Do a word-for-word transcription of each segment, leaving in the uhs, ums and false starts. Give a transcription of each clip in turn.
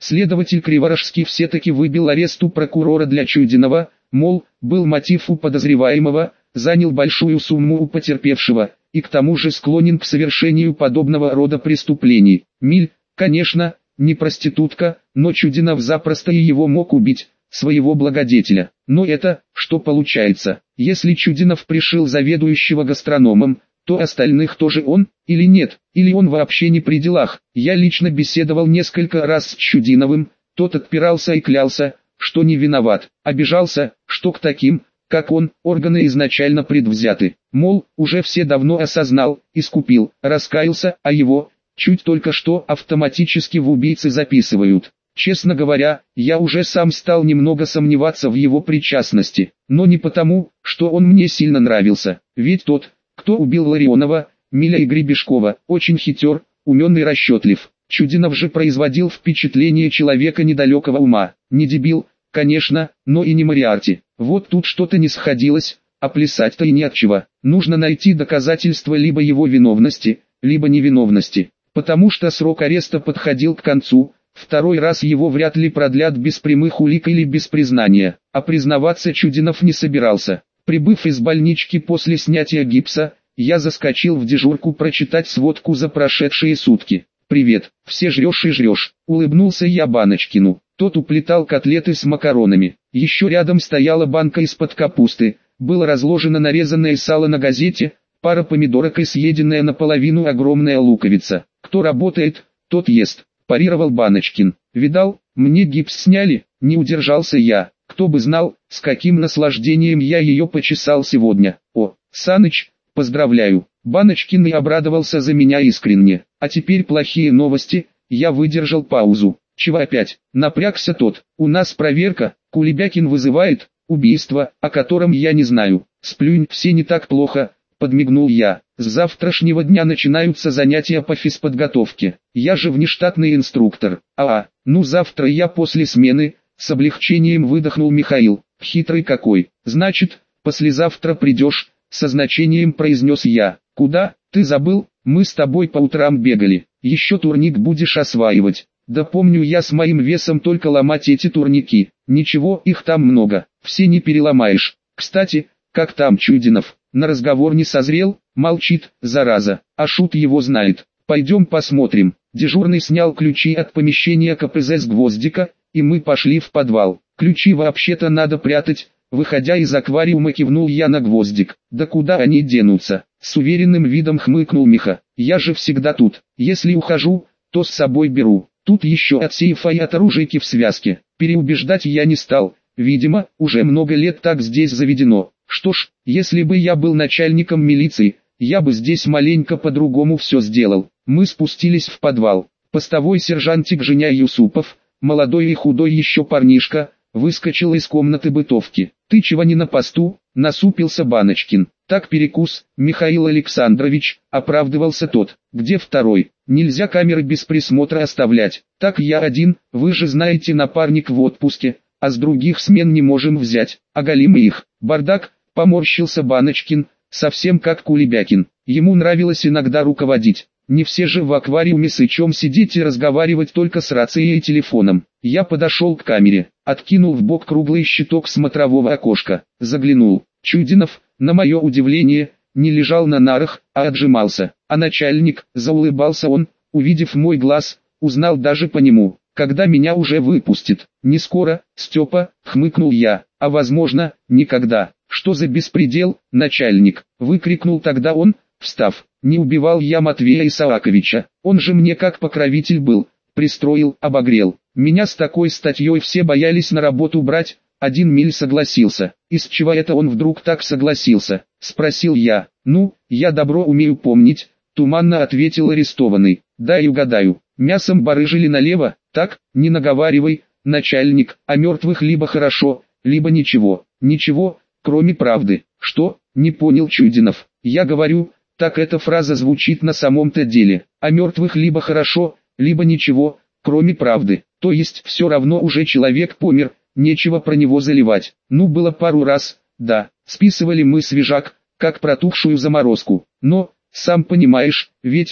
Следователь Криворожский все-таки выбил арест у прокурора для Чудинова, мол, был мотив у подозреваемого, занял большую сумму у потерпевшего, и к тому же склонен к совершению подобного рода преступлений. Миль, конечно, не проститутка, но Чудинов запросто и его мог убить, своего благодетеля. Но это, что получается, если Чудинов пришил заведующего гастрономом, то остальных тоже он, или нет, или он вообще не при делах. Я лично беседовал несколько раз с Чудиновым, тот отпирался и клялся, что не виноват, обижался, что к таким, как он, органы изначально предвзяты, мол, уже все давно осознал, искупил, раскаялся, а его, чуть только что автоматически в убийцы записывают. Честно говоря, я уже сам стал немного сомневаться в его причастности, но не потому, что он мне сильно нравился, ведь тот, кто убил Ларионова, Миля и Гребешкова, очень хитер, умен и расчетлив. Чудинов же производил впечатление человека недалекого ума, не дебил, конечно, но и не Мориарти. Вот тут что-то не сходилось, а плясать-то и не от чего. Нужно найти доказательства либо его виновности, либо невиновности, потому что срок ареста подходил к концу. Второй раз его вряд ли продлят без прямых улик или без признания, а признаваться Чудинов не собирался. Прибыв из больнички после снятия гипса, я заскочил в дежурку прочитать сводку за прошедшие сутки. «Привет, все жрешь и жрешь», — улыбнулся я Баночкину. Тот уплетал котлеты с макаронами. Еще рядом стояла банка из-под капусты, было разложено нарезанное сало на газете, пара помидорок и съеденная наполовину огромная луковица. «Кто работает, тот ест», — парировал Баночкин. «Видал, мне гипс сняли», — не удержался я. Кто бы знал, с каким наслаждением я ее почесал сегодня. О, Саныч, поздравляю. Баночкин и обрадовался за меня искренне. А теперь плохие новости. Я выдержал паузу. Чего опять? Напрягся тот. У нас проверка. Кулебякин вызывает. Убийство, о котором я не знаю. Сплюнь, все не так плохо, подмигнул я. С завтрашнего дня начинаются занятия по физподготовке. Я же внештатный инструктор. А, ну завтра я после смены. С облегчением выдохнул Михаил. Хитрый какой. Значит, послезавтра придешь, со значением произнес я. Куда, ты забыл, мы с тобой по утрам бегали. Еще турник будешь осваивать. Да помню я с моим весом только ломать эти турники. Ничего, их там много, все не переломаешь. Кстати, как там Чудинов? На разговор не созрел? Молчит, зараза. А шут его знает. Пойдем посмотрим. Дежурный снял ключи от помещения ка пэ зэ с гвоздика, и мы пошли в подвал. Ключи вообще-то надо прятать. Выходя из аквариума, кивнул я на гвоздик. Да куда они денутся? С уверенным видом хмыкнул Миха. Я же всегда тут. Если ухожу, то с собой беру. Тут еще от сейфа и от оружейки в связке. Переубеждать я не стал. Видимо, уже много лет так здесь заведено. Что ж, если бы я был начальником милиции, я бы здесь маленько по-другому все сделал. Мы спустились в подвал. Постовой сержантик Женя Юсупов, молодой и худой еще парнишка, выскочил из комнаты бытовки. «Ты чего не на посту?» — насупился Баночкин. «Так перекус, Михаил Александрович», — оправдывался тот. «Где второй? Нельзя камеры без присмотра оставлять. Так я один, вы же знаете, напарник в отпуске, а с других смен не можем взять. Оголим их». «Бардак», — поморщился Баночкин, совсем как Кулебякин. Ему нравилось иногда руководить. Не все же в аквариуме сычом сидеть и разговаривать только с рацией и телефоном. Я подошел к камере, откинул в бок круглый щиток смотрового окошка, заглянул. Чудинов, на мое удивление, не лежал на нарах, а отжимался. А начальник, заулыбался он, увидев мой глаз, узнал даже по нему. Когда меня уже выпустят? Не скоро, Степа, хмыкнул я, а возможно, никогда. Что за беспредел, начальник? Выкрикнул тогда он, встав. Не убивал я Матвея Исааковича, он же мне как покровитель был, пристроил, обогрел. Меня с такой статьей все боялись на работу брать, один Миль согласился. Из чего это он вдруг так согласился? Спросил я. Ну, я добро умею помнить, туманно ответил арестованный. Дай угадаю, мясом барыжили налево, так, не наговаривай, начальник, а мертвых либо хорошо, либо ничего, ничего, кроме правды. Что, не понял Чудинов, я говорю... Так эта фраза звучит на самом-то деле. О мертвых либо хорошо, либо ничего, кроме правды. То есть все равно уже человек помер, нечего про него заливать. Ну было пару раз, да, списывали мы свежак, как протухшую заморозку. Но, сам понимаешь, ведь все,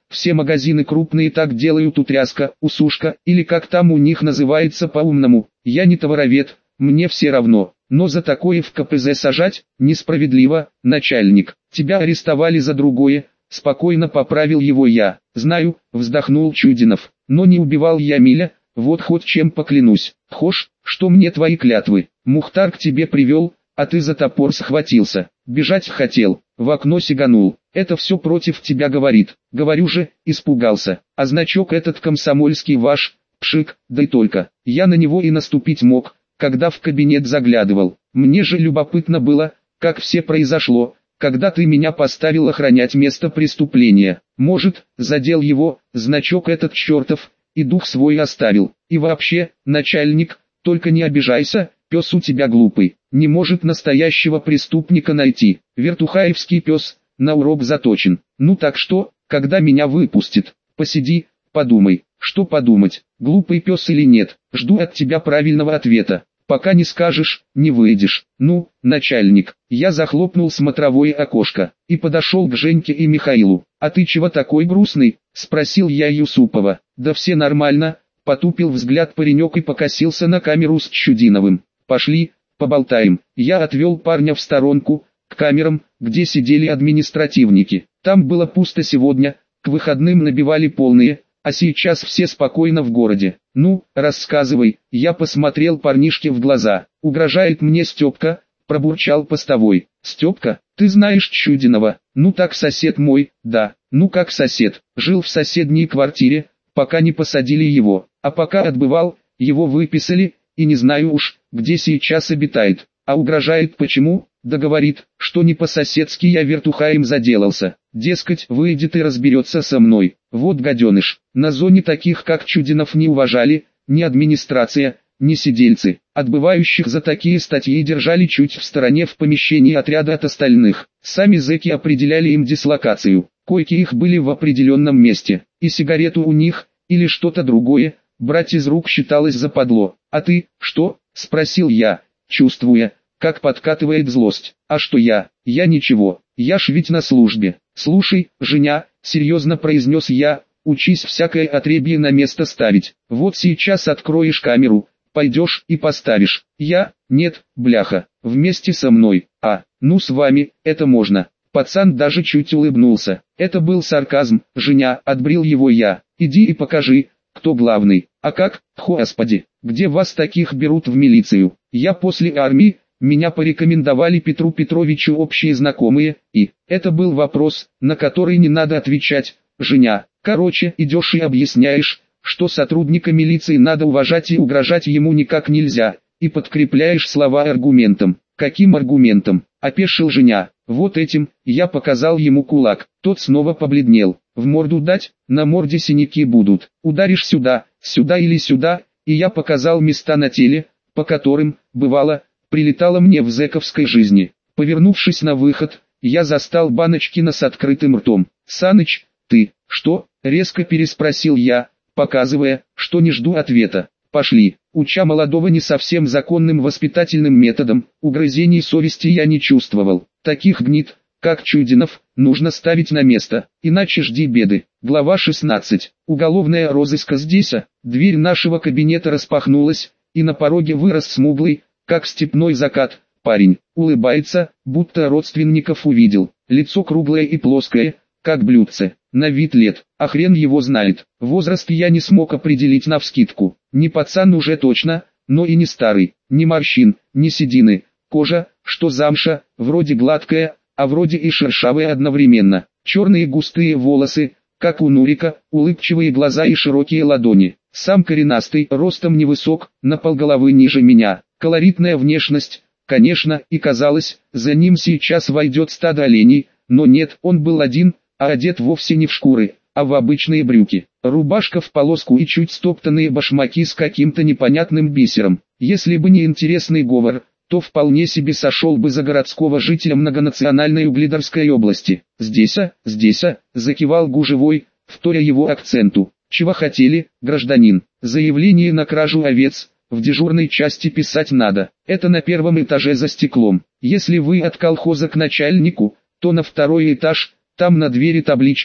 все магазины крупные так делают, утряска, усушка, или как там у них называется по-умному. Я не товаровед, мне все равно, но за такое в ка пэ зэ сажать, несправедливо, начальник. Тебя арестовали за другое, спокойно поправил его я. Знаю, вздохнул Чудинов, но не убивал я Миля, вот хоть чем поклянусь. Хошь, что мне твои клятвы? Мухтар к тебе привел, а ты за топор схватился. Бежать хотел, в окно сиганул. Это все против тебя говорит. Говорю же, испугался. А значок этот комсомольский ваш, пшик, да и только. Я на него и наступить мог, когда в кабинет заглядывал. Мне же любопытно было, как все произошло, когда ты меня поставил охранять место преступления. Может, задел его, значок этот чертов, и дух свой оставил. И вообще, начальник, только не обижайся, пес у тебя глупый, не может настоящего преступника найти. Вертухаевский пес, на урок заточен. Ну так что, когда меня выпустит? Посиди, подумай. Что подумать, глупый пес или нет? Жду от тебя правильного ответа. Пока не скажешь, не выйдешь. Ну, начальник, я захлопнул смотровое окошко и подошел к Женьке и Михаилу. А ты чего такой грустный? Спросил я Юсупова. Да все нормально, потупил взгляд паренек и покосился на камеру с Чудиновым. Пошли, поболтаем. Я отвел парня в сторонку, к камерам, где сидели административники. Там было пусто сегодня, к выходным набивали полные, а сейчас все спокойно в городе. Ну, рассказывай. Я посмотрел парнишке в глаза. Угрожает мне Степка, пробурчал постовой. Степка, ты знаешь Чудинова? Ну так сосед мой, да. Ну как сосед, жил в соседней квартире, пока не посадили его. А пока отбывал, его выписали, и не знаю уж, где сейчас обитает. А угрожает почему? Да говорит, что не по-соседски я Вертухаем заделался. Дескать, выйдет и разберется со мной. Вот гаденыш. На зоне таких как Чудинов не уважали, ни администрация, ни сидельцы. Отбывающих за такие статьи держали чуть в стороне в помещении отряда от остальных. Сами зэки определяли им дислокацию. Койки их были в определенном месте. И сигарету у них, или что-то другое, брать из рук считалось западло. А ты, что? Спросил я, чувствуя, как подкатывает злость. А что я? Я ничего, я ж ведь на службе. Слушай, Женя, серьезно произнес я, учись всякое отребье на место ставить. Вот сейчас откроешь камеру, пойдешь и поставишь. Я? Нет, бляха, вместе со мной. А, ну с вами, это можно. Пацан даже чуть улыбнулся. Это был сарказм, Женя, отбрил его я. Иди и покажи, кто главный. А как, господи, где вас таких берут в милицию? Я после армии, меня порекомендовали Петру Петровичу общие знакомые, и это был вопрос, на который не надо отвечать, Женя. Короче, идешь и объясняешь, что сотрудника милиции надо уважать и угрожать ему никак нельзя, и подкрепляешь слова аргументом. Каким аргументом? Опешил Женя. Вот этим, я показал ему кулак. Тот снова побледнел. В морду дать, на морде синяки будут. Ударишь сюда, сюда или сюда, и я показал места на теле, по которым, бывало, прилетало мне в зэковской жизни. Повернувшись на выход, я застал Баночкина с открытым ртом. «Саныч, ты, что?» — резко переспросил я, показывая, что не жду ответа. «Пошли». Уча молодого не совсем законным воспитательным методом, угрызений совести я не чувствовал. Таких гнид, как Чудинов, нужно ставить на место, иначе жди беды. Глава шестнадцать. Уголовная розыска здесь, а дверь нашего кабинета распахнулась, и на пороге вырос смуглый, как степной закат, парень. Улыбается, будто родственников увидел. Лицо круглое и плоское, как блюдце. На вид лет, а хрен его знает. Возраст я не смог определить навскидку. Не пацан уже точно, но и не старый. Ни морщин, ни седины. Кожа, что замша, вроде гладкая, а вроде и шершавая одновременно. Черные густые волосы, как у Нурика, улыбчивые глаза и широкие ладони. Сам коренастый, ростом невысок, на полголовы ниже меня. Колоритная внешность, конечно, и казалось, за ним сейчас войдет стадо оленей, но нет, он был один, а одет вовсе не в шкуры, а в обычные брюки. Рубашка в полоску и чуть стоптанные башмаки с каким-то непонятным бисером. Если бы не интересный говор, то вполне себе сошел бы за городского жителя многонациональной Угледарской области. «Здесь, а, здесь, а», закивал гужевой, вторя его акценту. «Чего хотели, гражданин? Заявление на кражу овец, в дежурной части писать надо. Это на первом этаже за стеклом. Если вы от колхоза к начальнику, то на второй этаж, там на двери табличка,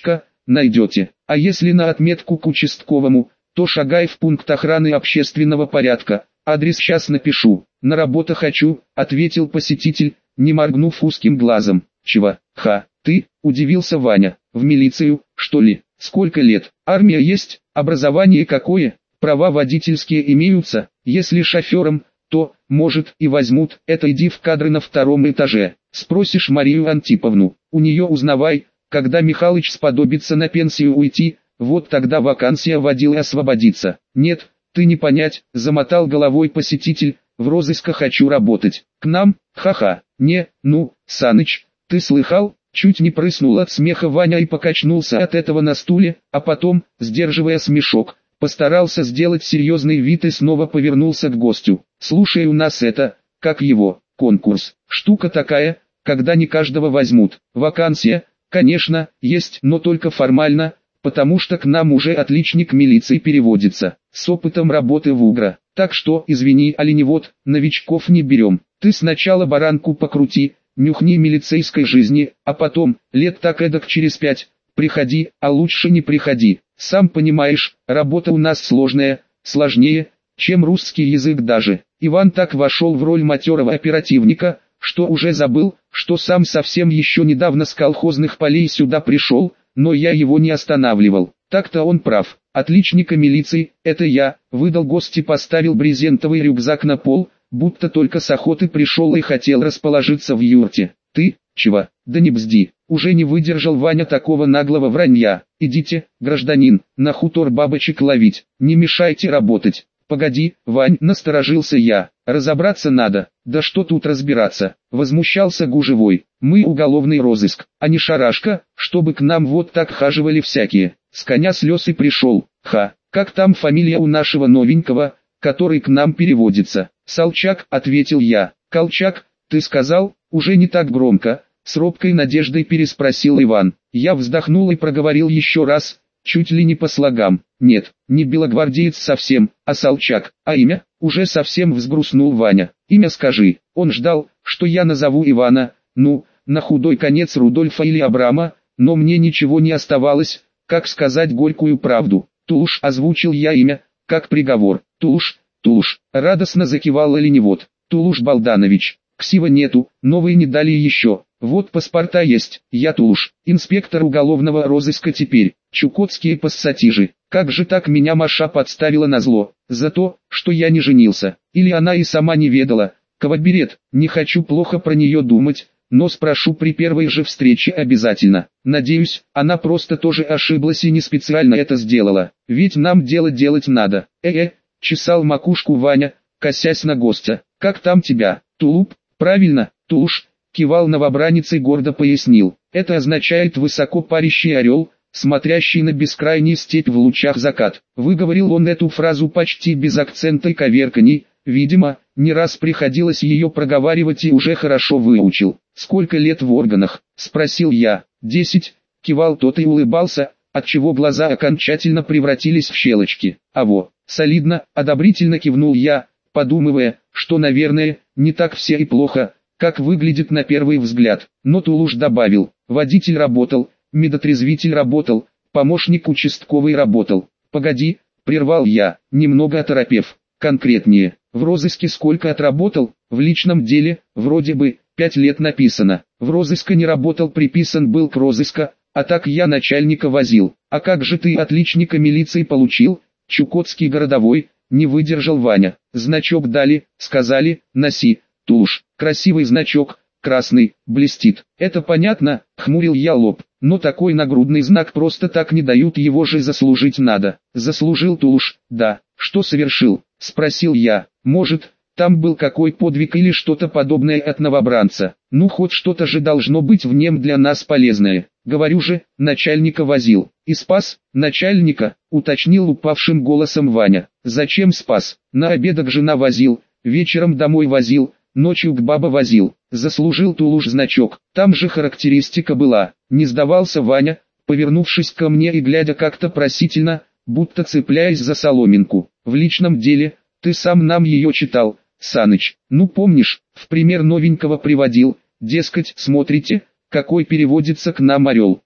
найдете. А если на отметку к участковому, то шагай в пункт охраны общественного порядка. Адрес сейчас напишу. На работу хочу, ответил посетитель, не моргнув узким глазом. Чего? Ха, ты, удивился Ваня. В милицию, что ли? Сколько лет? Армия есть? Образование какое? Права водительские имеются? Если шофером, то, может, и возьмут. Это иди в кадры на втором этаже. Спросишь Марию Антиповну. У нее узнавай, когда Михалыч сподобится на пенсию уйти, вот тогда вакансия водилы освободится. Нет, ты не понять, замотал головой посетитель, в розысках хочу работать. К нам? Ха-ха. Не, ну, Саныч, ты слыхал? Чуть не прыснул от смеха Ваня и покачнулся от этого на стуле, а потом, сдерживая смешок, постарался сделать серьезный вид и снова повернулся к гостю. Слушай, у нас это, как его, конкурс. Штука такая, когда не каждого возьмут. Вакансия, конечно, есть, но только формально, потому что к нам уже отличник милиции переводится, с опытом работы в УГРО. Так что, извини, оленевод, новичков не берем. Ты сначала баранку покрути, нюхни милицейской жизни, а потом, лет так эдак через пять, приходи, а лучше не приходи. Сам понимаешь, работа у нас сложная, сложнее, чем русский язык даже. Иван так вошел в роль матерого оперативника, что уже забыл, что сам совсем еще недавно с колхозных полей сюда пришел, но я его не останавливал. Так-то он прав. Отличника милиции, это я, выдал гость и поставил брезентовый рюкзак на пол, будто только с охоты пришел и хотел расположиться в юрте. Ты, чего? Да не бзди. Уже не выдержал Ваня такого наглого вранья. Идите, гражданин, на хутор бабочек ловить, не мешайте работать. Погоди, Вань, насторожился я, разобраться надо. Да что тут разбираться, возмущался Гужевой. Мы уголовный розыск, а не шарашка, чтобы к нам вот так хаживали всякие. С коня слез и пришел. Ха, как там фамилия у нашего новенького, который к нам переводится? Салчак, ответил я. Колчак, ты сказал? Уже не так громко, с робкой надеждой переспросил Иван. Я вздохнул и проговорил еще раз, чуть ли не по слогам. Нет, не белогвардеец совсем, а Салчак. А имя? Уже совсем взгрустнул Ваня. Имя скажи. Он ждал, что я назову Ивана, ну, на худой конец Рудольфа или Абрама, но мне ничего не оставалось, как сказать горькую правду. Тулуш, озвучил я имя, как приговор. Тулуш, Тулуш, радостно закивал оленевод. Тулуш Балданович. Ксива нету, новые не дали еще. Вот паспорта есть, я Тулуш, инспектор уголовного розыска теперь. Чукотские пассатижи. Как же так меня Маша подставила назло? За то, что я не женился. Или она и сама не ведала. Кого берет, не хочу плохо про нее думать, но спрошу при первой же встрече обязательно. Надеюсь, она просто тоже ошиблась и не специально это сделала. Ведь нам дело делать надо. Э-э, чесал макушку Ваня, косясь на гостя. Как там тебя, тулуп? Правильно, Тулуш, кивал новобранец и гордо пояснил. Это означает высоко парящий орел, смотрящий на бескрайнюю степь в лучах закат. Выговорил он эту фразу почти без акцента и коверканий, видимо, не раз приходилось ее проговаривать и уже хорошо выучил. «Сколько лет в органах?» – спросил я. «Десять», – кивал тот и улыбался, отчего глаза окончательно превратились в щелочки. «А во, солидно», – одобрительно кивнул я, подумывая, что, наверное, не так все и плохо, как выглядит на первый взгляд. Но Тулуш добавил, водитель работал, медотрезвитель работал, помощник участковый работал. «Погоди», – прервал я, немного оторопев. «Конкретнее, в розыске сколько отработал?» «В личном деле, вроде бы, пять лет написано. В розыске не работал, приписан был к розыска, а так я начальника возил. А как же ты отличника милиции получил?» «Чукотский городовой», – не выдержал Ваня. «Значок дали, сказали, носи, Тулуш. Красивый значок, красный, блестит. Это понятно», – хмурил я лоб. «Но такой нагрудный знак просто так не дают, его же заслужить надо». «Заслужил Тулуш, да. Что совершил?» – спросил я. «Может, там был какой подвиг или что-то подобное от новобранца. Ну хоть что-то же должно быть в нем для нас полезное. Говорю же, начальника возил». «И спас?» «Начальника», — уточнил упавшим голосом Ваня. «Зачем спас? На обедок жена возил, вечером домой возил, ночью к бабе возил. Заслужил Тулуш значок. Там же характеристика была». Не сдавался Ваня, повернувшись ко мне и глядя как-то просительно, будто цепляясь за соломинку. «В личном деле, ты сам нам ее читал, Саныч. Ну помнишь, в пример новенького приводил, дескать, смотрите, какой переводится к нам орел.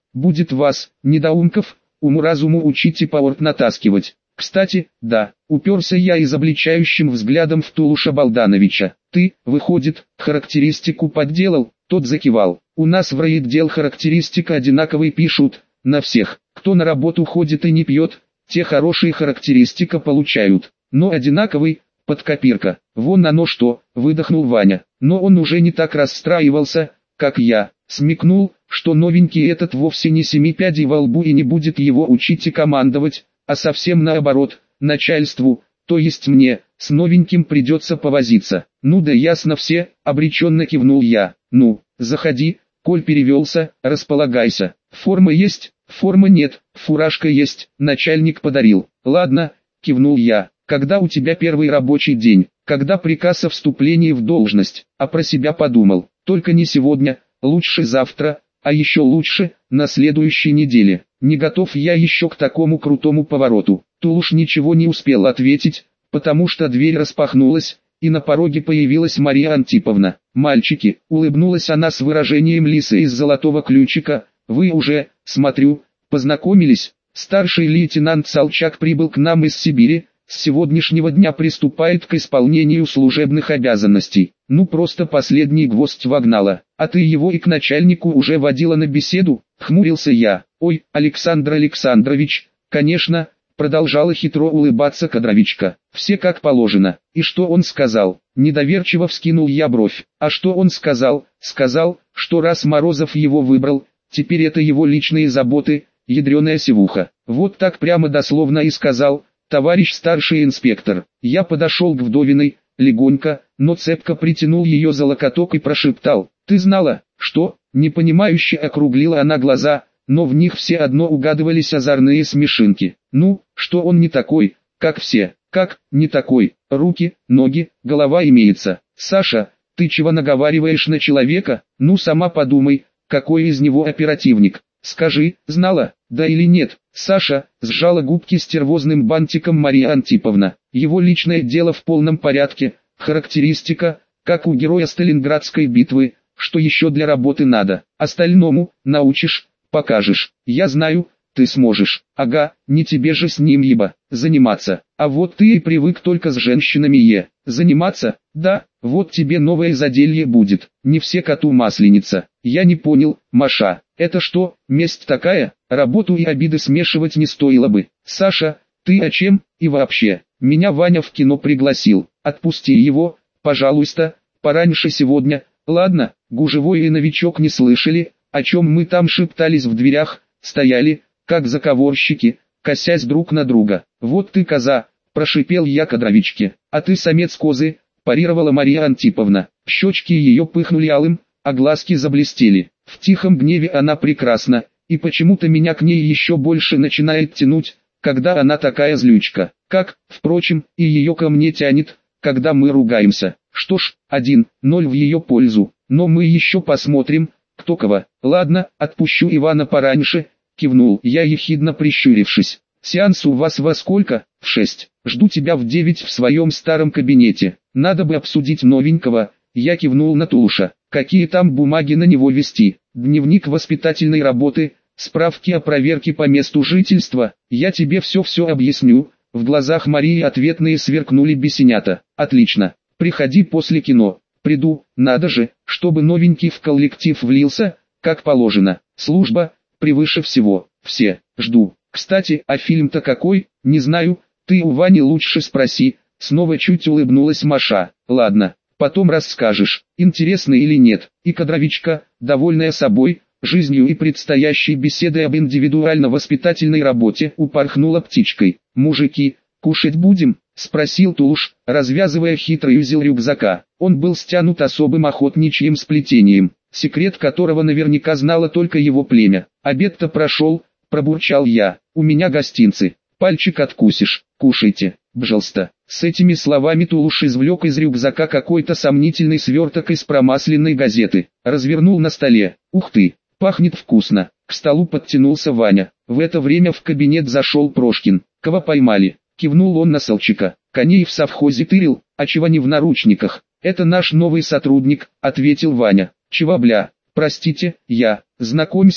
будет вас, недоумков, уму-разуму учить и паорт натаскивать. Кстати, да, уперся я изобличающим взглядом в Тулуша Балдановича. Ты, выходит, характеристику подделал? Тот закивал. У нас в райотдел характеристика одинаковый пишут, на всех, кто на работу ходит и не пьет, те хорошие характеристика получают. Но одинаковый, под копирка. Вон оно что, выдохнул Ваня. Но он уже не так расстраивался, как я. Смекнул, что новенький этот вовсе не семи пядей во лбу и не будет его учить и командовать, а совсем наоборот, начальству, то есть мне, с новеньким придется повозиться. Ну да ясно все, обреченно кивнул я. Ну, заходи, коль перевелся, располагайся. Форма есть, формы нет, фуражка есть, начальник подарил. Ладно, кивнул я. Когда у тебя первый рабочий день, когда приказ о вступлении в должность, а про себя подумал, только не сегодня, лучше завтра, а еще лучше, на следующей неделе. Не готов я еще к такому крутому повороту. Тулуш ничего не успел ответить, потому что дверь распахнулась, и на пороге появилась Мария Антиповна. «Мальчики», улыбнулась она с выражением лисы из золотого ключика, «вы уже, смотрю, познакомились?» Старший лейтенант Салчак прибыл к нам из Сибири, с сегодняшнего дня приступает к исполнению служебных обязанностей. Ну просто последний гвоздь вогнала. А ты его и к начальнику уже водила на беседу? Хмурился я. Ой, Александр Александрович, конечно, продолжала хитро улыбаться кадровичка. Все как положено. И что он сказал? Недоверчиво вскинул я бровь. А что он сказал? Сказал, что раз Морозов его выбрал, теперь это его личные заботы, ядреная сивуха. Вот так прямо дословно и сказал. Товарищ старший инспектор, я подошел к вдовиной, легонько, но цепко притянул ее за локоток и прошептал, ты знала, что, непонимающе округлила она глаза, но в них все одно угадывались озорные смешинки. Ну, что он не такой, как все, как, не такой, руки, ноги, голова имеется. Саша, ты чего наговариваешь на человека, ну сама подумай, какой из него оперативник. Скажи, знала, да или нет? Саша, сжала губки стервозным бантиком Мария Антиповна. Его личное дело в полном порядке, характеристика, как у героя Сталинградской битвы, что еще для работы надо. Остальному, научишь, покажешь. Я знаю, ты сможешь. Ага, не тебе же с ним ебо, заниматься. А вот ты и привык только с женщинами е. Заниматься? Да, вот тебе новое заделье будет. Не все коту масленица. Я не понял, Маша. Это что, месть такая? Работу и обиды смешивать не стоило бы. Саша, ты о чем? И вообще, меня Ваня в кино пригласил. Отпусти его, пожалуйста, пораньше сегодня. Ладно, Гужевой и новичок не слышали, о чем мы там шептались в дверях, стояли, как заговорщики, косясь друг на друга. Вот ты коза, прошипел я кадровичке. А ты самец козы, парировала Мария Антиповна. Щечки ее пыхнули алым, а глазки заблестели. В тихом гневе она прекрасна, и почему-то меня к ней еще больше начинает тянуть, когда она такая злючка. Как, впрочем, и ее ко мне тянет, когда мы ругаемся. Что ж, один ноль в ее пользу, но мы еще посмотрим, кто кого. Ладно, отпущу Ивана пораньше, кивнул я ехидно прищурившись. Сеанс у вас во сколько? В шесть. Жду тебя в девять в своем старом кабинете. Надо бы обсудить новенького. Я кивнул на Тулуша. Какие там бумаги на него вести? Дневник воспитательной работы, справки о проверке по месту жительства. Я тебе все-все объясню. В глазах Марии ответные сверкнули бесенята. Отлично. Приходи после кино. Приду. Надо же, чтобы новенький в коллектив влился, как положено. Служба превыше всего. Все. Жду. Кстати, а фильм-то какой? Не знаю. Ты у Вани лучше спроси. Снова чуть улыбнулась Маша. Ладно. Потом расскажешь, интересно или нет. И кадровичка, довольная собой, жизнью и предстоящей беседой об индивидуально-воспитательной работе, упорхнула птичкой. «Мужики, кушать будем?» — спросил Тулуш, развязывая хитрый узел рюкзака. Он был стянут особым охотничьим сплетением, секрет которого наверняка знало только его племя. «Обед-то прошел», — пробурчал я. «У меня гостинцы. Пальчик откусишь. Кушайте, пожалуйста». С этими словами Тулуш извлек из рюкзака какой-то сомнительный сверток из промасленной газеты. Развернул на столе. Ух ты, пахнет вкусно. К столу подтянулся Ваня. В это время в кабинет зашел Прошкин. «Кого поймали?» Кивнул он на Салчака. «Коней в совхозе тырил, а чего не в наручниках?» «Это наш новый сотрудник», ответил Ваня. «Чего бля? Простите, я. Знакомься,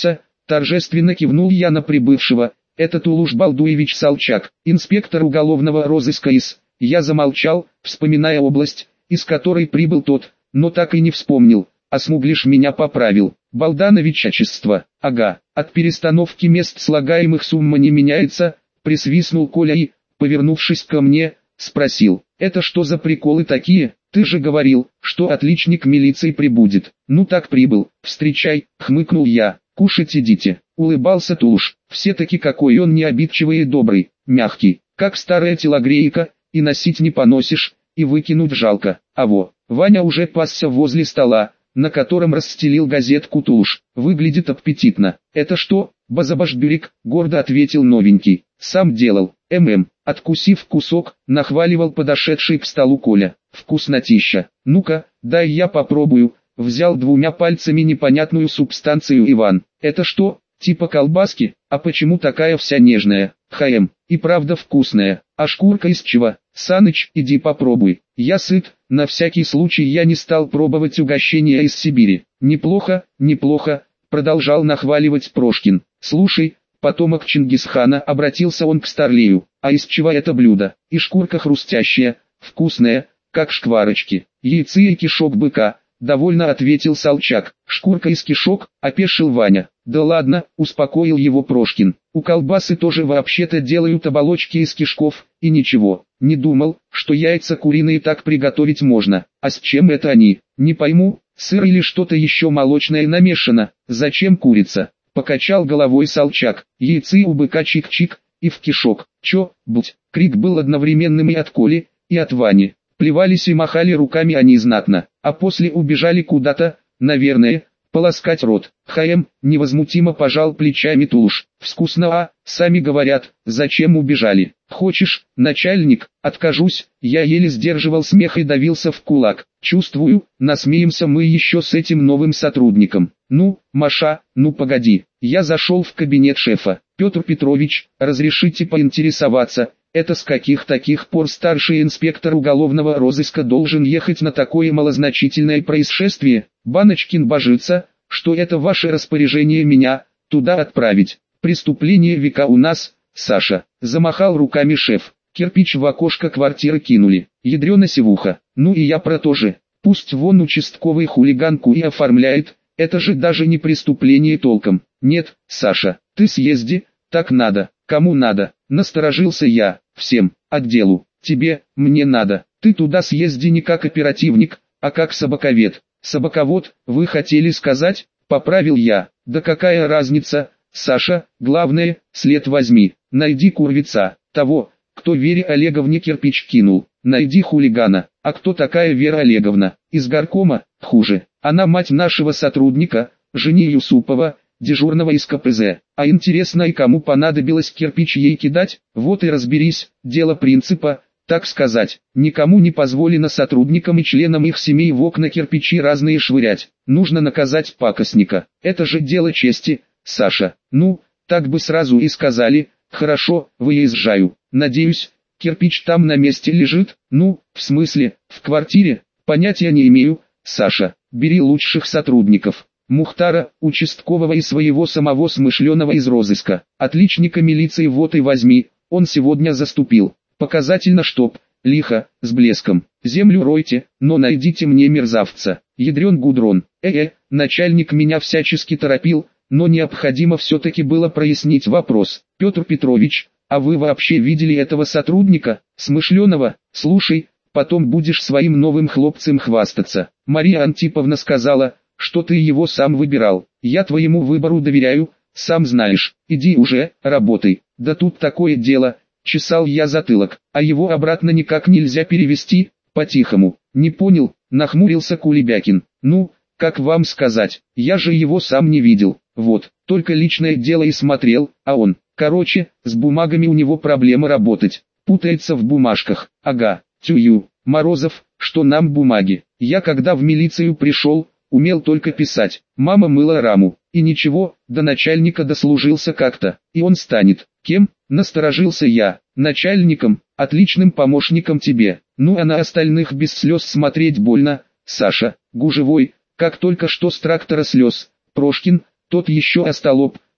Торжественно кивнул я на прибывшего. Это Тулуш Балдуевич Салчак, инспектор уголовного розыска из... Я замолчал, вспоминая область, из которой прибыл тот, но так и не вспомнил, а Смуглиш меня поправил. Балданович отчество. Ага, от перестановки мест слагаемых сумма не меняется, присвистнул Коля и, повернувшись ко мне, спросил: это что за приколы такие? Ты же говорил, что отличник милиции прибудет. Ну так прибыл, встречай, хмыкнул я. Кушать идите, улыбался Тулуш. Все-таки какой он необидчивый и добрый, мягкий, как старая телогрейка, и носить не поносишь, и выкинуть жалко. А во, Ваня уже пасся возле стола, на котором расстелил газетку Тулуш. Выглядит аппетитно. Это что, базабашбюрик? Гордо ответил новенький. Сам делал. ММ. Откусив кусок, нахваливал подошедший к столу Коля. Вкуснотища. Ну-ка, дай я попробую. Взял двумя пальцами непонятную субстанцию Иван. Это что, типа колбаски? А почему такая вся нежная? ХМ. И правда вкусная. А шкурка из чего? Саныч, иди попробуй. Я сыт. На всякий случай я не стал пробовать угощения из Сибири. Неплохо, неплохо, продолжал нахваливать Прошкин. Слушай, потомок Чингисхана, обратился он к Старлею. А из чего это блюдо? И шкурка хрустящая, вкусная, как шкварочки. Яйцы и кишок быка. Довольно ответил Салчак. Шкурка из кишок, опешил Ваня. Да ладно, успокоил его Прошкин. У колбасы тоже вообще-то делают оболочки из кишков, и ничего. Не думал, что яйца куриные так приготовить можно. А с чем это они? Не пойму, сыр или что-то еще молочное намешано. Зачем курица? Покачал головой Салчак. Яйцы у быка чик-чик, и в кишок. Чё, будь. Крик был одновременным и от Коли, и от Вани. Плевались и махали руками они знатно, а после убежали куда-то, наверное, полоскать рот. ХМ, невозмутимо пожал плечами Тулуш. Вкусно, а, сами говорят, зачем убежали. Хочешь, начальник? Откажусь. Я еле сдерживал смех и давился в кулак. Чувствую, насмеемся мы еще с этим новым сотрудником. Ну, Маша, ну погоди. Я зашел в кабинет шефа. Петр Петрович, разрешите поинтересоваться, это с каких таких пор старший инспектор уголовного розыска должен ехать на такое малозначительное происшествие? Баночкин божится, что это ваше распоряжение меня туда отправить. Преступление века у нас, Саша. Замахал руками шеф. Кирпич в окошко квартиры кинули. Ядрена севуха. Ну и я про то же. Пусть вон участковый хулиганку и оформляет. Это же даже не преступление толком. Нет, Саша, ты съезди, так надо. Кому надо? Насторожился я. Всем. Отделу. Тебе, мне надо. Ты туда съезди не как оперативник, а как собаковед. Собаковод, вы хотели сказать? Поправил я. Да какая разница, Саша, главное, след возьми. Найди курвица, того, кто Вере Олеговне кирпич кинул. Найди хулигана. А кто такая Вера Олеговна? Из горкома? Хуже. Она мать нашего сотрудника, жени Юсупова, дежурного из ка пэ зэ. А интересно, и кому понадобилось кирпич ей кидать? Вот и разберись, дело принципа, так сказать. Никому не позволено сотрудникам и членам их семей в окна кирпичи разные швырять. Нужно наказать пакостника. Это же дело чести, Саша. Ну, так бы сразу и сказали. Хорошо, выезжаю. Надеюсь, кирпич там на месте лежит? Ну, в смысле, в квартире? Понятия не имею, Саша. Бери лучших сотрудников. Мухтара, участкового и своего самого смышленого из розыска. Отличника милиции вот и возьми, он сегодня заступил. Показательно чтоб, лихо, с блеском. Землю ройте, но найдите мне мерзавца. Ядрен гудрон. Э-э, начальник меня всячески торопил, но необходимо все-таки было прояснить вопрос. Петр Петрович, а вы вообще видели этого сотрудника, смышленого? Слушай, потом будешь своим новым хлопцем хвастаться. Мария Антиповна сказала, что ты его сам выбирал. Я твоему выбору доверяю, сам знаешь. Иди уже, работай. Да тут такое дело, чесал я затылок, а его обратно никак нельзя перевести, по-тихому. Не понял, нахмурился Кулебякин. Ну, как вам сказать, я же его сам не видел. Вот, только личное дело и смотрел, а он, короче, с бумагами у него проблема работать. Путается в бумажках. Ага, тюю, Морозов, что нам бумаги? Я когда в милицию пришел, умел только писать. Мама мыла раму. И ничего, до начальника дослужился как-то. И он станет. Кем? Насторожился я. Начальником, отличным помощником тебе. Ну а на остальных без слез смотреть больно. Саша, гужевой, как только что с трактора слез. Прошкин, тот еще остолоп,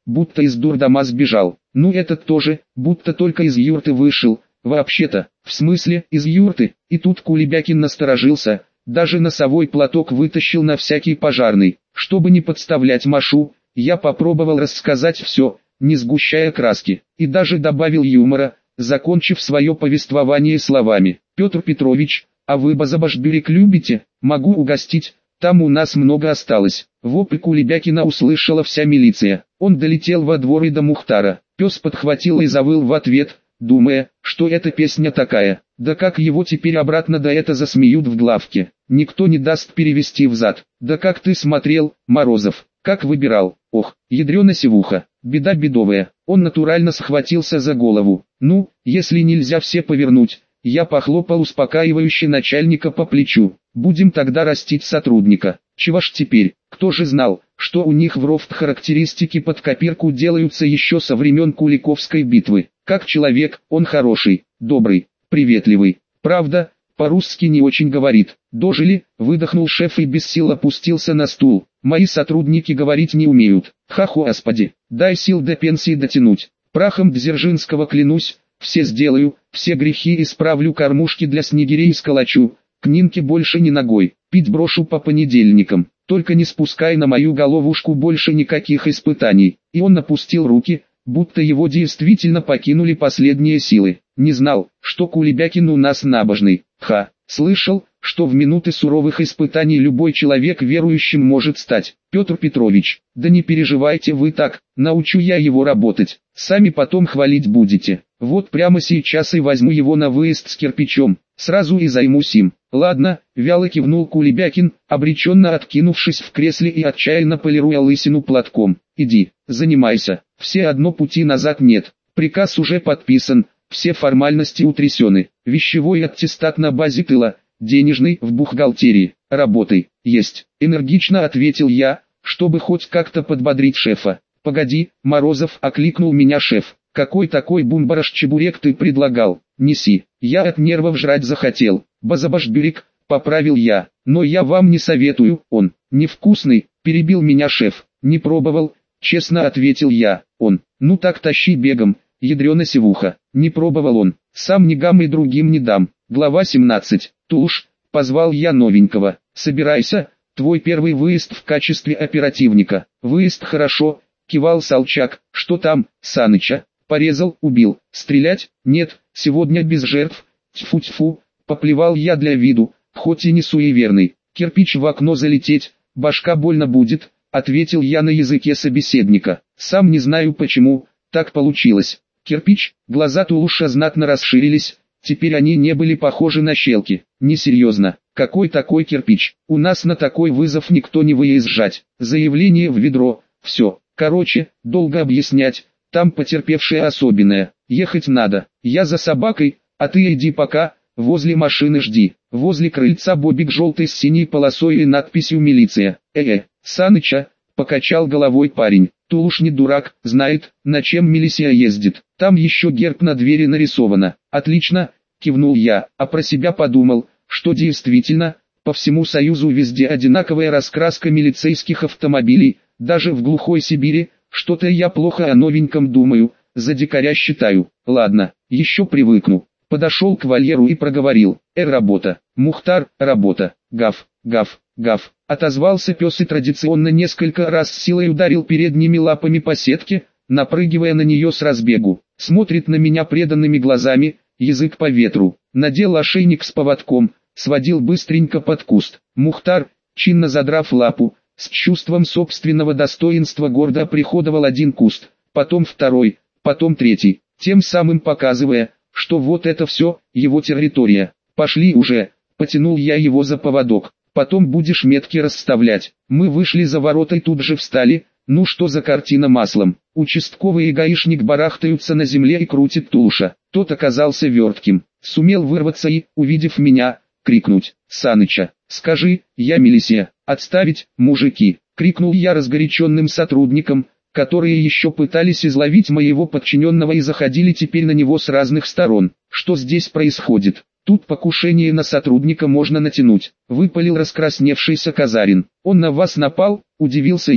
будто из дурдома сбежал. Ну этот тоже, будто только из юрты вышел. Вообще-то, в смысле, из юрты? И тут Кулебякин насторожился, даже носовой платок вытащил на всякий пожарный. Чтобы не подставлять Машу, я попробовал рассказать все, не сгущая краски, и даже добавил юмора, закончив свое повествование словами: «Петр Петрович, а вы базабашбюрик любите? Могу угостить, там у нас много осталось». Вопль Кулебякина услышала вся милиция. Он долетел во двор и до Мухтара. Пес подхватил и завыл в ответ, думая, что это песня такая. Да как его теперь обратно да это засмеют в главке. Никто не даст перевести взад. Да как ты смотрел, Морозов, как выбирал. Ох, ядрена севуха, беда бедовая. Он натурально схватился за голову. Ну, если нельзя все повернуть. Я похлопал успокаивающе начальника по плечу. Будем тогда растить сотрудника. Чего ж теперь? Кто же знал, что у них в РОВД характеристики под копирку делаются еще со времен Куликовской битвы. Как человек, он хороший, добрый, приветливый. Правда, по-русски не очень говорит. Дожили, выдохнул шеф и без сил опустился на стул. Мои сотрудники говорить не умеют. Ха-хо, господи, дай сил до пенсии дотянуть. Прахом Дзержинского клянусь, все сделаю, все грехи исправлю, кормушки для снегирей сколочу. К Нинке больше ни ногой, пить брошу по понедельникам. Только не спускай на мою головушку больше никаких испытаний. И он опустил руки, будто его действительно покинули последние силы. Не знал, что Кулебякин у нас набожный. Ха, слышал, что в минуты суровых испытаний любой человек верующим может стать. Петр Петрович, да не переживайте вы так, научу я его работать. Сами потом хвалить будете. Вот прямо сейчас и возьму его на выезд с кирпичом. Сразу и займусь им. Ладно, вяло кивнул Кулебякин, обреченно откинувшись в кресле и отчаянно полируя лысину платком. Иди, занимайся, все одно пути назад нет. Приказ уже подписан, все формальности утрясены. Вещевой аттестат на базе тыла, денежный в бухгалтерии. Работай, есть. Энергично ответил я, чтобы хоть как-то подбодрить шефа. Погоди, Морозов, окликнул меня шеф. Какой такой бумбараш-чебурек ты предлагал? Неси. Я от нервов жрать захотел. Базабашбюрик, поправил я. Но я вам не советую, он невкусный, перебил меня шеф. Не пробовал, честно ответил я. Он, ну так тащи бегом, ядрена севуха. Не пробовал он, сам ни гам и другим не дам. Глава семнадцать. Туш, позвал я новенького. Собирайся, твой первый выезд в качестве оперативника. Выезд хорошо, кивал Салчак. Что там, Саныча? Порезал, убил. Стрелять? Нет, сегодня без жертв. Тьфу-тьфу, поплевал я для виду, хоть и не суеверный. Кирпич в окно залететь, башка больно будет, ответил я на языке собеседника. Сам не знаю почему, так получилось. Кирпич, глаза Тулуша знатно расширились, теперь они не были похожи на щелки. Несерьезно, какой такой кирпич? У нас на такой вызов никто не выезжать. Заявление в ведро, все. Короче, долго объяснять. Там потерпевшая особенная. Ехать надо. Я за собакой, а ты иди пока, возле машины жди. Возле крыльца бобик желтый с синей полосой и надписью «Милиция». Э-э, Саныча, покачал головой парень. Тулуш не дурак, знает, на чем милиция ездит. Там еще герб на двери нарисовано. Отлично, кивнул я, а про себя подумал, что действительно, по всему Союзу везде одинаковая раскраска милицейских автомобилей, даже в глухой Сибири. Что-то я плохо о новеньком думаю, за дикаря считаю. Ладно, еще привыкну. Подошел к вольеру и проговорил. Э, работа. Мухтар, работа. Гав, гав, гав. Отозвался пес и традиционно несколько раз с силой ударил передними лапами по сетке, напрыгивая на нее с разбегу. Смотрит на меня преданными глазами, язык по ветру. Надел ошейник с поводком, сводил быстренько под куст. Мухтар, чинно задрав лапу, с чувством собственного достоинства гордо оприходовал один куст, потом второй, потом третий, тем самым показывая, что вот это все, его территория. Пошли уже, потянул я его за поводок, потом будешь метки расставлять. Мы вышли за ворота и тут же встали, ну что за картина маслом. Участковый и гаишник барахтаются на земле и крутит Тулуша. Тот оказался вертким, сумел вырваться и, увидев меня, крикнуть: «Саныча, скажи, я милиция, отставить, мужики!» — крикнул я разгоряченным сотрудникам, которые еще пытались изловить моего подчиненного и заходили теперь на него с разных сторон. «Что здесь происходит? Тут покушение на сотрудника можно натянуть», — выпалил раскрасневшийся Казарин. «Он на вас напал?» — удивился я.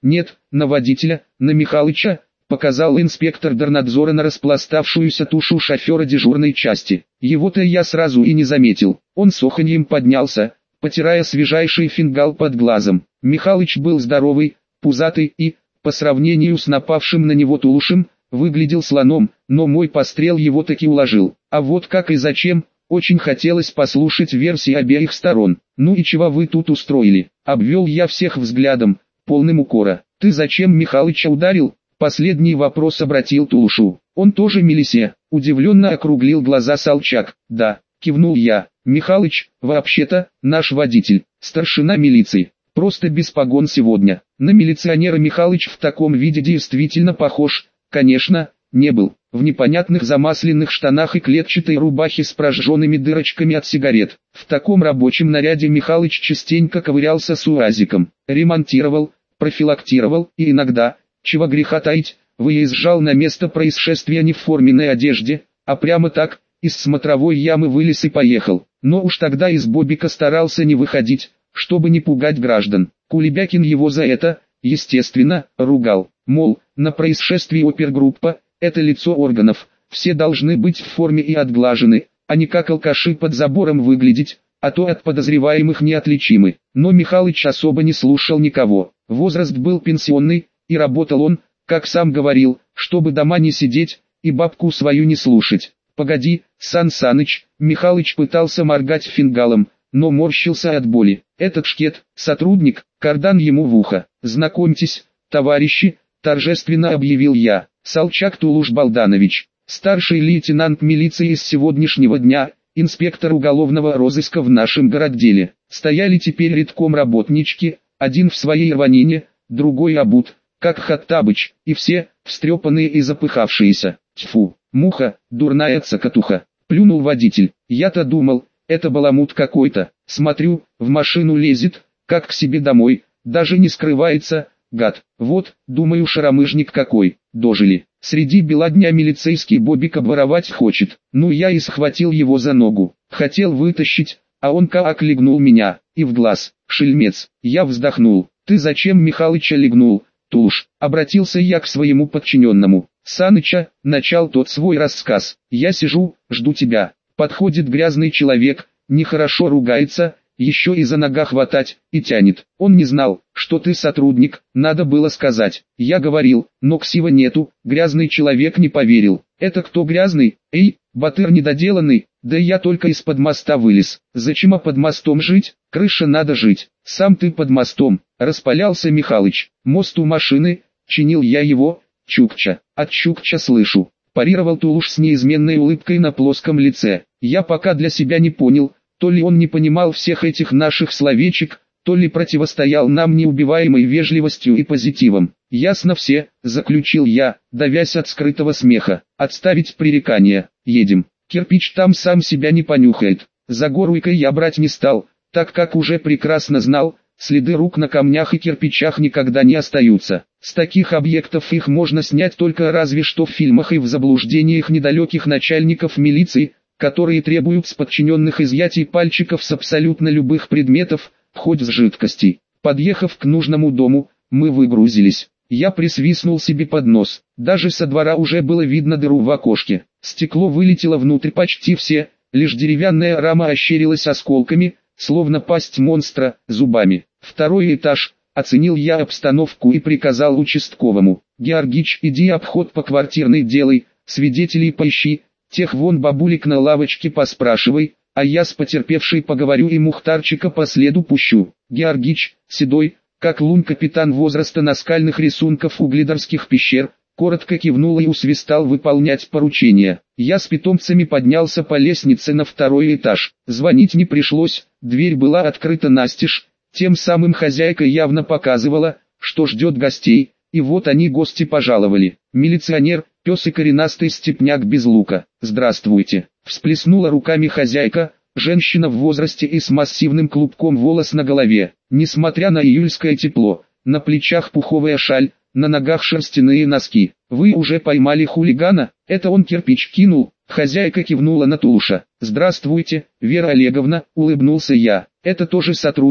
Нет, на водителя, на Михалыча, показал инспектор дарнадзора на распластавшуюся тушу шофера дежурной части. Его-то я сразу и не заметил. Он с оханьем поднялся, потирая свежайший фингал под глазом. Михалыч был здоровый, пузатый и, по сравнению с напавшим на него Тулушем, выглядел слоном, но мой пострел его таки уложил. А вот как и зачем, очень хотелось послушать версии обеих сторон. «Ну и чего вы тут устроили?» Обвел я всех взглядом, полным укора. «Ты зачем Михалыча ударил?» Последний вопрос обратил Тулушу. «Он тоже милиция?» Удивленно округлил глаза Салчак. «Да», кивнул я. «Михалыч, вообще-то, наш водитель, старшина милиции. Просто без погон сегодня. На милиционера Михалыч в таком виде действительно похож, конечно, не был. В непонятных замасленных штанах и клетчатой рубахе с прожженными дырочками от сигарет. В таком рабочем наряде Михалыч частенько ковырялся с УАЗиком, ремонтировал, профилактировал и иногда, чего греха таить, выезжал на место происшествия не в форменной одежде, а прямо так, из смотровой ямы вылез и поехал. Но уж тогда из бобика старался не выходить, чтобы не пугать граждан. Кулебякин его за это, естественно, ругал. Мол, на происшествии опергруппа, это лицо органов, все должны быть в форме и отглажены, а не как алкаши под забором выглядеть, а то от подозреваемых неотличимы. Но Михалыч особо не слушал никого. Возраст был пенсионный, и работал он, как сам говорил, чтобы дома не сидеть, и бабку свою не слушать. «Погоди, Сан Саныч», Михалыч пытался моргать фингалом, но морщился от боли. «Этот шкет, сотрудник», кардан ему в ухо. «Знакомьтесь, товарищи», торжественно объявил я. «Салчак Тулуш Балданович, старший лейтенант милиции с сегодняшнего дня, инспектор уголовного розыска в нашем городделе». Стояли теперь редком работнички, один в своей рванине, другой обут, как Хаттабыч, и все, встрепанные и запыхавшиеся. «Тьфу, муха, дурная цокотуха», плюнул водитель. «Я-то думал, это баламут какой-то. Смотрю, в машину лезет, как к себе домой, даже не скрывается, гад. Вот, думаю, шаромыжник какой, дожили. Среди бела дня милицейский бобик обворовать хочет. Ну я и схватил его за ногу. Хотел вытащить, а он как легнул меня, и в глаз. Шельмец». Я вздохнул. «Ты зачем Михалыча легнул, Тулуш?» Обратился я к своему подчиненному. «Саныча», начал тот свой рассказ. «Я сижу, жду тебя. Подходит грязный человек, нехорошо ругается, еще и за нога хватать, и тянет. Он не знал, что ты сотрудник, надо было сказать. Я говорил, но ксива нету, грязный человек не поверил. Это кто грязный? Эй, батыр недоделанный, да я только из-под моста вылез. Зачем под мостом жить? Крыша надо жить. Сам ты под мостом», распалялся Михалыч. «Мост у машины, чинил я его, Чукча. От Чукча слышу», парировал Тулуш с неизменной улыбкой на плоском лице. Я пока для себя не понял, то ли он не понимал всех этих наших словечек, то ли противостоял нам неубиваемой вежливостью и позитивом. «Ясно все», заключил я, давясь от скрытого смеха. «Отставить пререкания, едем. Кирпич там сам себя не понюхает». За горуйкой я брать не стал, так как уже прекрасно знал, следы рук на камнях и кирпичах никогда не остаются. С таких объектов их можно снять только разве что в фильмах и в заблуждениях недалеких начальников милиции, которые требуют с подчиненных изъятий пальчиков с абсолютно любых предметов, хоть с жидкостей. Подъехав к нужному дому, мы выгрузились. Я присвистнул себе под нос. Даже со двора уже было видно дыру в окошке. Стекло вылетело внутрь почти все, лишь деревянная рама ощерилась осколками, словно пасть монстра, зубами. «Второй этаж», оценил я обстановку и приказал участковому. «Георгич, иди обход по квартирной делай, свидетелей поищи, тех вон бабулек на лавочке поспрашивай, а я с потерпевшей поговорю и Мухтарчика по следу пущу». Георгич, седой, как лунь капитан возраста наскальных рисунков угледорских пещер, коротко кивнул и усвистал выполнять поручение. Я с питомцами поднялся по лестнице на второй этаж. Звонить не пришлось, дверь была открыта настежь, тем самым хозяйка явно показывала, что ждет гостей, и вот они гости пожаловали. Милиционер, пес и коренастый степняк без лука. «Здравствуйте», всплеснула руками хозяйка, женщина в возрасте и с массивным клубком волос на голове. Несмотря на июльское тепло, на плечах пуховая шаль, на ногах шерстяные носки. «Вы уже поймали хулигана? Это он кирпич кинул?» Хозяйка кивнула на Тулуша. «Здравствуйте, Вера Олеговна», улыбнулся я. «Это тоже сотрудник,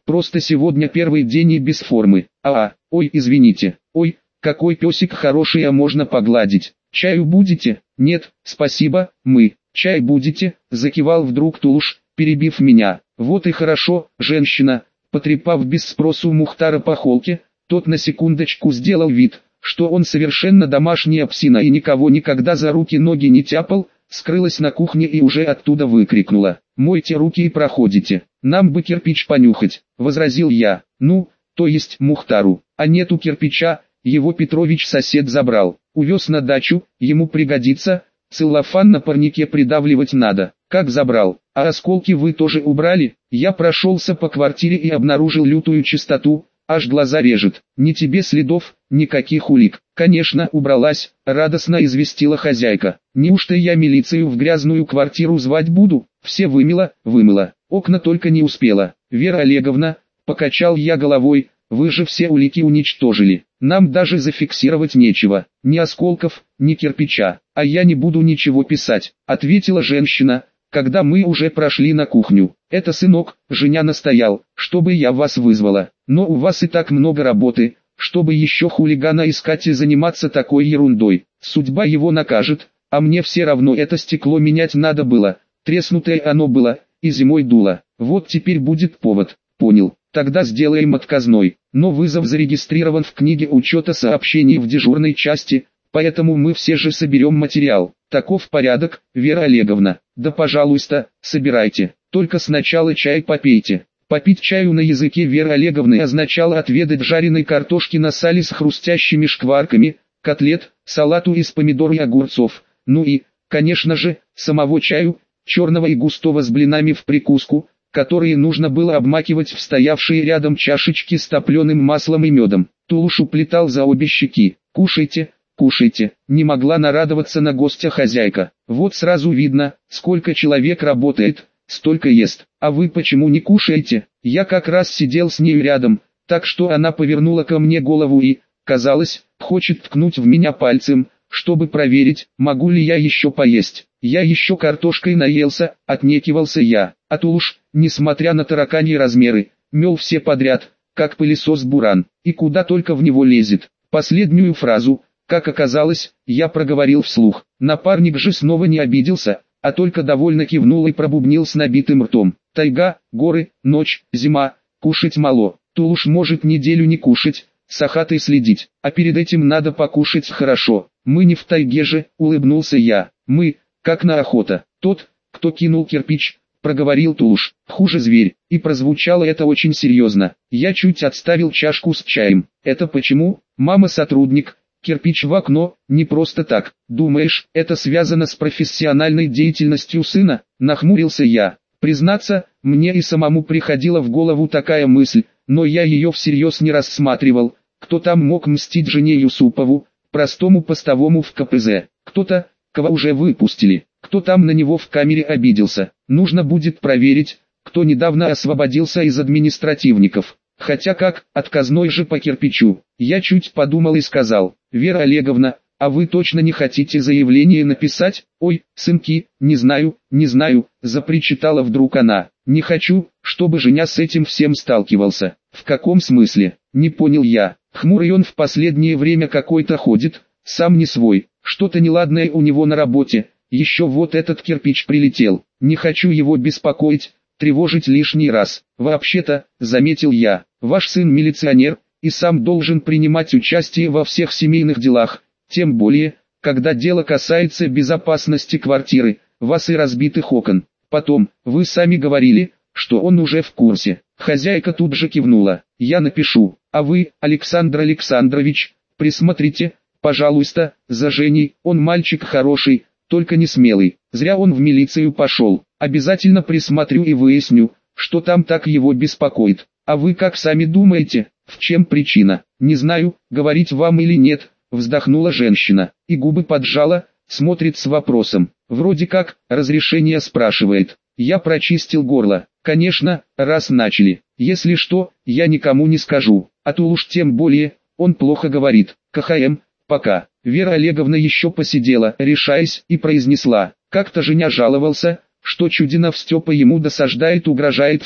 Просто сегодня первый день и без формы. А, ой, извините. Ой, какой песик хороший, а можно погладить. Чаю будете? Нет, спасибо, мы. Чай будете? Закивал вдруг Тулуш, перебив меня. Вот и хорошо, женщина. Потрепав без спросу Мухтара по холке, тот на секундочку сделал вид, что он совершенно домашняя псина и никого никогда за руки-ноги не тяпал, скрылась на кухне и уже оттуда выкрикнула: «Мойте руки и проходите, нам бы кирпич понюхать», — возразил я. «Ну, то есть Мухтару, а нету кирпича, его Петрович сосед забрал, увез на дачу, ему пригодится, целлофан на парнике придавливать надо». «Как забрал? А осколки вы тоже убрали?» Я прошелся по квартире и обнаружил лютую чистоту, аж глаза режет. «Ни тебе следов, никаких улик». «Конечно, убралась», — радостно известила хозяйка. «Неужто я милицию в грязную квартиру звать буду?» «Все вымыла, вымыла, окна только не успела». «Вера Олеговна», — покачал я головой, — «вы же все улики уничтожили. Нам даже зафиксировать нечего, ни осколков, ни кирпича». «А я не буду ничего писать», — ответила женщина, когда мы уже прошли на кухню. «Это сынок, Женя настоял, чтобы я вас вызвала. Но у вас и так много работы, чтобы еще хулигана искать и заниматься такой ерундой. Судьба его накажет, а мне все равно это стекло менять надо было. Треснутое оно было, и зимой дуло. Вот теперь будет повод». «Понял, тогда сделаем отказной. Но вызов зарегистрирован в книге учета сообщений в дежурной части, поэтому мы все же соберем материал. Таков порядок, Вера Олеговна». «Да пожалуйста, собирайте, только сначала чай попейте». Попить чаю на языке Веры Олеговны означало отведать жареной картошки на сале с хрустящими шкварками, котлет, салату из помидор и огурцов, ну и, конечно же, самого чаю, черного и густого с блинами в прикуску, которые нужно было обмакивать в стоявшие рядом чашечки с топленым маслом и медом. Тулуш уплетал за обе щеки. «Кушайте, кушайте», не могла нарадоваться на гостя хозяйка. «Вот сразу видно, сколько человек работает, столько ест. А вы почему не кушаете?» Я как раз сидел с ней рядом, так что она повернула ко мне голову и, казалось, хочет ткнуть в меня пальцем, чтобы проверить, могу ли я еще поесть. «Я еще картошкой наелся», — отнекивался я. А Тулуш, несмотря на тараканьи размеры, мел все подряд, как пылесос-буран, и куда только в него лезет. Последнюю фразу, как оказалось, я проговорил вслух. Напарник же снова не обиделся, а только довольно кивнул и пробубнил с набитым ртом. «Тайга, горы, ночь, зима, кушать мало. Тулуш может неделю не кушать, с охотой следить, а перед этим надо покушать хорошо. Мы не в тайге же», — улыбнулся я. «Мы, как на охота. Тот, кто кинул кирпич», — проговорил Тулуш, — «хуже зверь». И прозвучало это очень серьезно. Я чуть отставил чашку с чаем. «Это почему? Мама сотрудник. Кирпич в окно, не просто так. Думаешь, это связано с профессиональной деятельностью сына?» Нахмурился я. Признаться, мне и самому приходила в голову такая мысль, но я ее всерьез не рассматривал. Кто там мог мстить жене Юсупову, простому постовому в ка пэ зэ? Кто-то, кого уже выпустили. Кто там на него в камере обиделся? Нужно будет проверить, кто недавно освободился из административников. Хотя как, отказной же по кирпичу. Я чуть подумал и сказал: «Вера Олеговна, а вы точно не хотите заявление написать?» «Ой, сынки, не знаю, не знаю», запричитала вдруг она. «Не хочу, чтобы Женя с этим всем сталкивался». «В каком смысле?» Не понял я. «Хмурый он в последнее время какой-то ходит, сам не свой, что-то неладное у него на работе, еще вот этот кирпич прилетел, не хочу его беспокоить, тревожить лишний раз. Вообще-то, заметил я, ваш сын милиционер, и сам должен принимать участие во всех семейных делах, тем более, когда дело касается безопасности квартиры, вас и разбитых окон. Потом, вы сами говорили, что он уже в курсе». Хозяйка тут же кивнула. «Я напишу, а вы, Александр Александрович, присмотрите, пожалуйста, за Женей, он мальчик хороший, только не смелый, зря он в милицию пошел. Обязательно присмотрю и выясню, что там так его беспокоит. А вы как сами думаете, в чем причина?» «Не знаю, говорить вам или нет», вздохнула женщина, и губы поджала, смотрит с вопросом. Вроде как, разрешение спрашивает. Я прочистил горло. «Конечно, раз начали. Если что, я никому не скажу. А то уж тем более, он плохо говорит. ка ха эм, пока». Вера Олеговна еще посидела, решаясь, и произнесла: «Как-то Женя жаловался, что Чудинов Степа ему досаждает, угрожает все.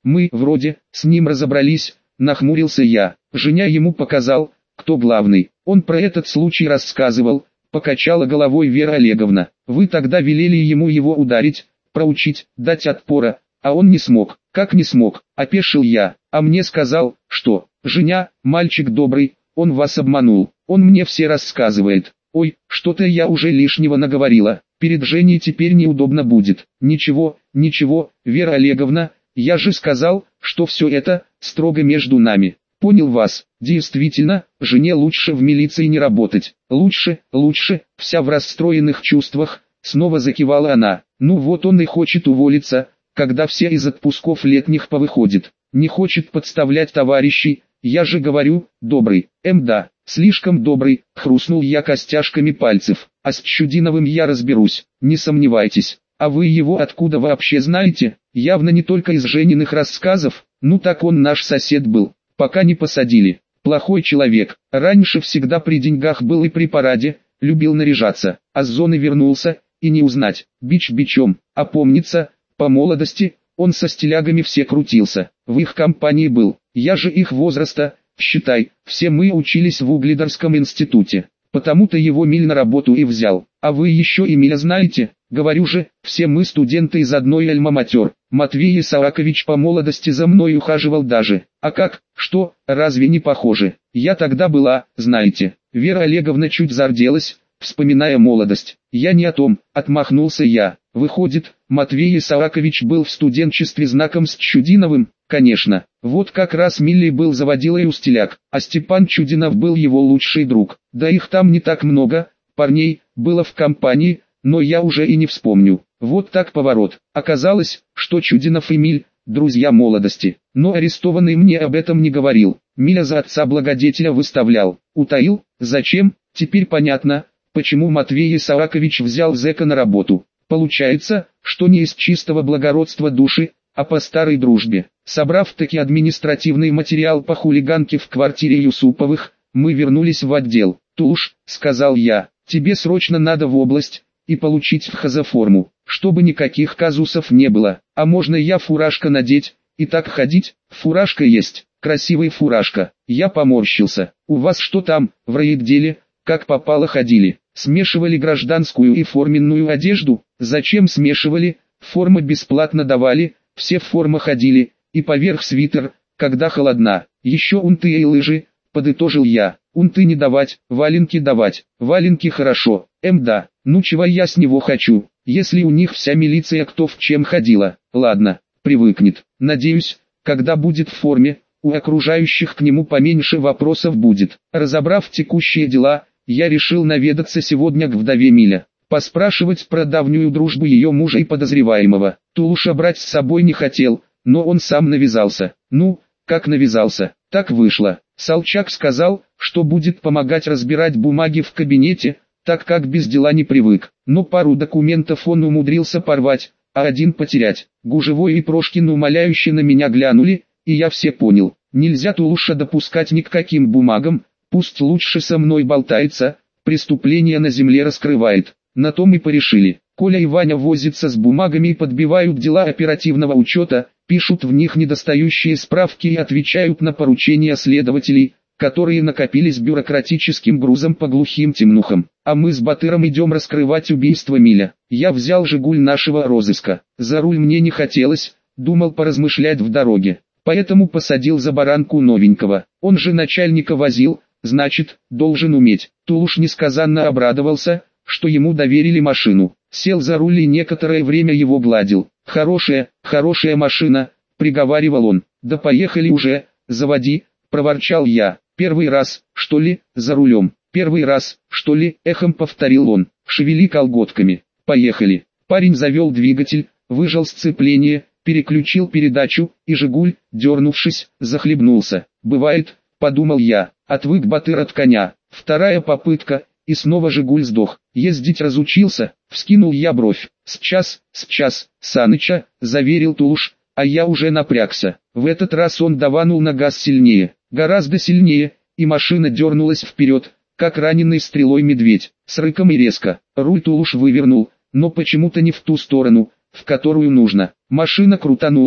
Мы, вроде, с ним разобрались, нахмурился я. Женя ему показал, кто главный. Он про этот случай рассказывал, покачала головой Вера Олеговна. Вы тогда велели ему его ударить, проучить, дать отпора, а он не смог. Как не смог, опешил я, а мне сказал, что, Женя, мальчик добрый, он вас обманул, он мне все рассказывает. Ой, что-то я уже лишнего наговорила, перед Женей теперь неудобно будет. Ничего, ничего, Вера Олеговна, я же сказал, что все это, строго между нами. Понял вас, действительно, Жене лучше в милиции не работать. Лучше, лучше, вся в расстроенных чувствах, снова закивала она. Ну вот он и хочет уволиться, когда все из отпусков летних повыходит. Не хочет подставлять товарищей, я же говорю, добрый. Эм да, слишком добрый, хрустнул я костяшками пальцев. А с Чудиновым я разберусь, не сомневайтесь. А вы его откуда вообще знаете? Явно не только из Жениных рассказов. Ну так он наш сосед был, пока не посадили. Плохой человек, раньше всегда при деньгах был и при параде, любил наряжаться, а с зоны вернулся, и не узнать, бич бичом, а помнится, по молодости, он со стилягами все крутился, в их компании был, я же их возраста, считай, все мы учились в Угледарском институте, потому-то его Миль на работу и взял, а вы еще и Миля знаете, говорю же, все мы студенты из одной альма-матер, Матвей Исаакович по молодости за мной ухаживал даже, а как, что, разве не похоже, я тогда была, знаете, Вера Олеговна чуть зарделась, вспоминая молодость. Я не о том, отмахнулся я. Выходит, Матвей Исаакович был в студенчестве знаком с Чудиновым? Конечно. Вот как раз Милли был заводилой у стиляк, а Степан Чудинов был его лучший друг. Да их там не так много, парней, было в компании, но я уже и не вспомню. Вот так поворот. Оказалось, что Чудинов и Миль – друзья молодости. Но арестованный мне об этом не говорил. Миля за отца благодетеля выставлял. Утаил? Зачем? Теперь понятно, почему Матвей Исаакович взял зэка на работу. Получается, что не из чистого благородства души, а по старой дружбе. Собрав таки административный материал по хулиганке в квартире Юсуповых, мы вернулись в отдел. «Туш», — сказал я, — «тебе срочно надо в область и получить в хозоформу, чтобы никаких казусов не было. А можно я фуражка надеть и так ходить?» «Фуражка есть, красивая фуражка». Я поморщился. «У вас что там, в райотделе, как попало ходили? Смешивали гражданскую и форменную одежду?» «Зачем смешивали? Формы бесплатно давали, все в форме ходили, и поверх свитер, когда холодна. Еще унты и лыжи», — подытожил я. «Унты не давать, валенки давать. Валенки хорошо, эм да, ну чего я с него хочу, если у них вся милиция кто в чем ходила. Ладно, привыкнет. Надеюсь, когда будет в форме, у окружающих к нему поменьше вопросов будет». Разобрав текущие дела, я решил наведаться сегодня к вдове Миля, поспрашивать про давнюю дружбу ее мужа и подозреваемого. Тулуша брать с собой не хотел, но он сам навязался. Ну, как навязался, так вышло. Салчак сказал, что будет помогать разбирать бумаги в кабинете, так как без дела не привык. Но пару документов он умудрился порвать, а один потерять. Гужевой и Прошкин умоляюще на меня глянули, и я все понял. Нельзя Тулуша допускать ни к каким бумагам, пусть лучше со мной болтается, преступление на земле раскрывает. На том и порешили. Коля и Ваня возятся с бумагами и подбивают дела оперативного учета, пишут в них недостающие справки и отвечают на поручения следователей, которые накопились бюрократическим грузом по глухим темнухам. А мы с Батыром идем раскрывать убийство Миля. Я взял «Жигуль» нашего розыска. За руль мне не хотелось, думал поразмышлять в дороге. Поэтому посадил за баранку новенького. Он же начальника возил, значит, должен уметь. Тулуш несказанно обрадовался, что ему доверили машину. Сел за руль и некоторое время его гладил. «Хорошая, хорошая машина», — приговаривал он. «Да поехали уже, заводи», — проворчал я. «Первый раз, что ли, за рулем?» «Первый раз, что ли?» — эхом повторил он. «Шевели колготками». «Поехали». Парень завел двигатель, выжал сцепление, переключил передачу, и «Жигуль», дернувшись, захлебнулся. «Бывает», — подумал я, — отвык Батыр от коня. Вторая попытка, и снова «Жигуль» сдох. «Ездить разучился?» — вскинул я бровь. «Сейчас, сейчас, Саныча», — заверил Тулуш, а я уже напрягся. В этот раз он даванул на газ сильнее, гораздо сильнее, и машина дернулась вперед, как раненый стрелой медведь, с рыком и резко. Руль Тулуш вывернул, но почему-то не в ту сторону, в которую нужно. Машина крутанулась,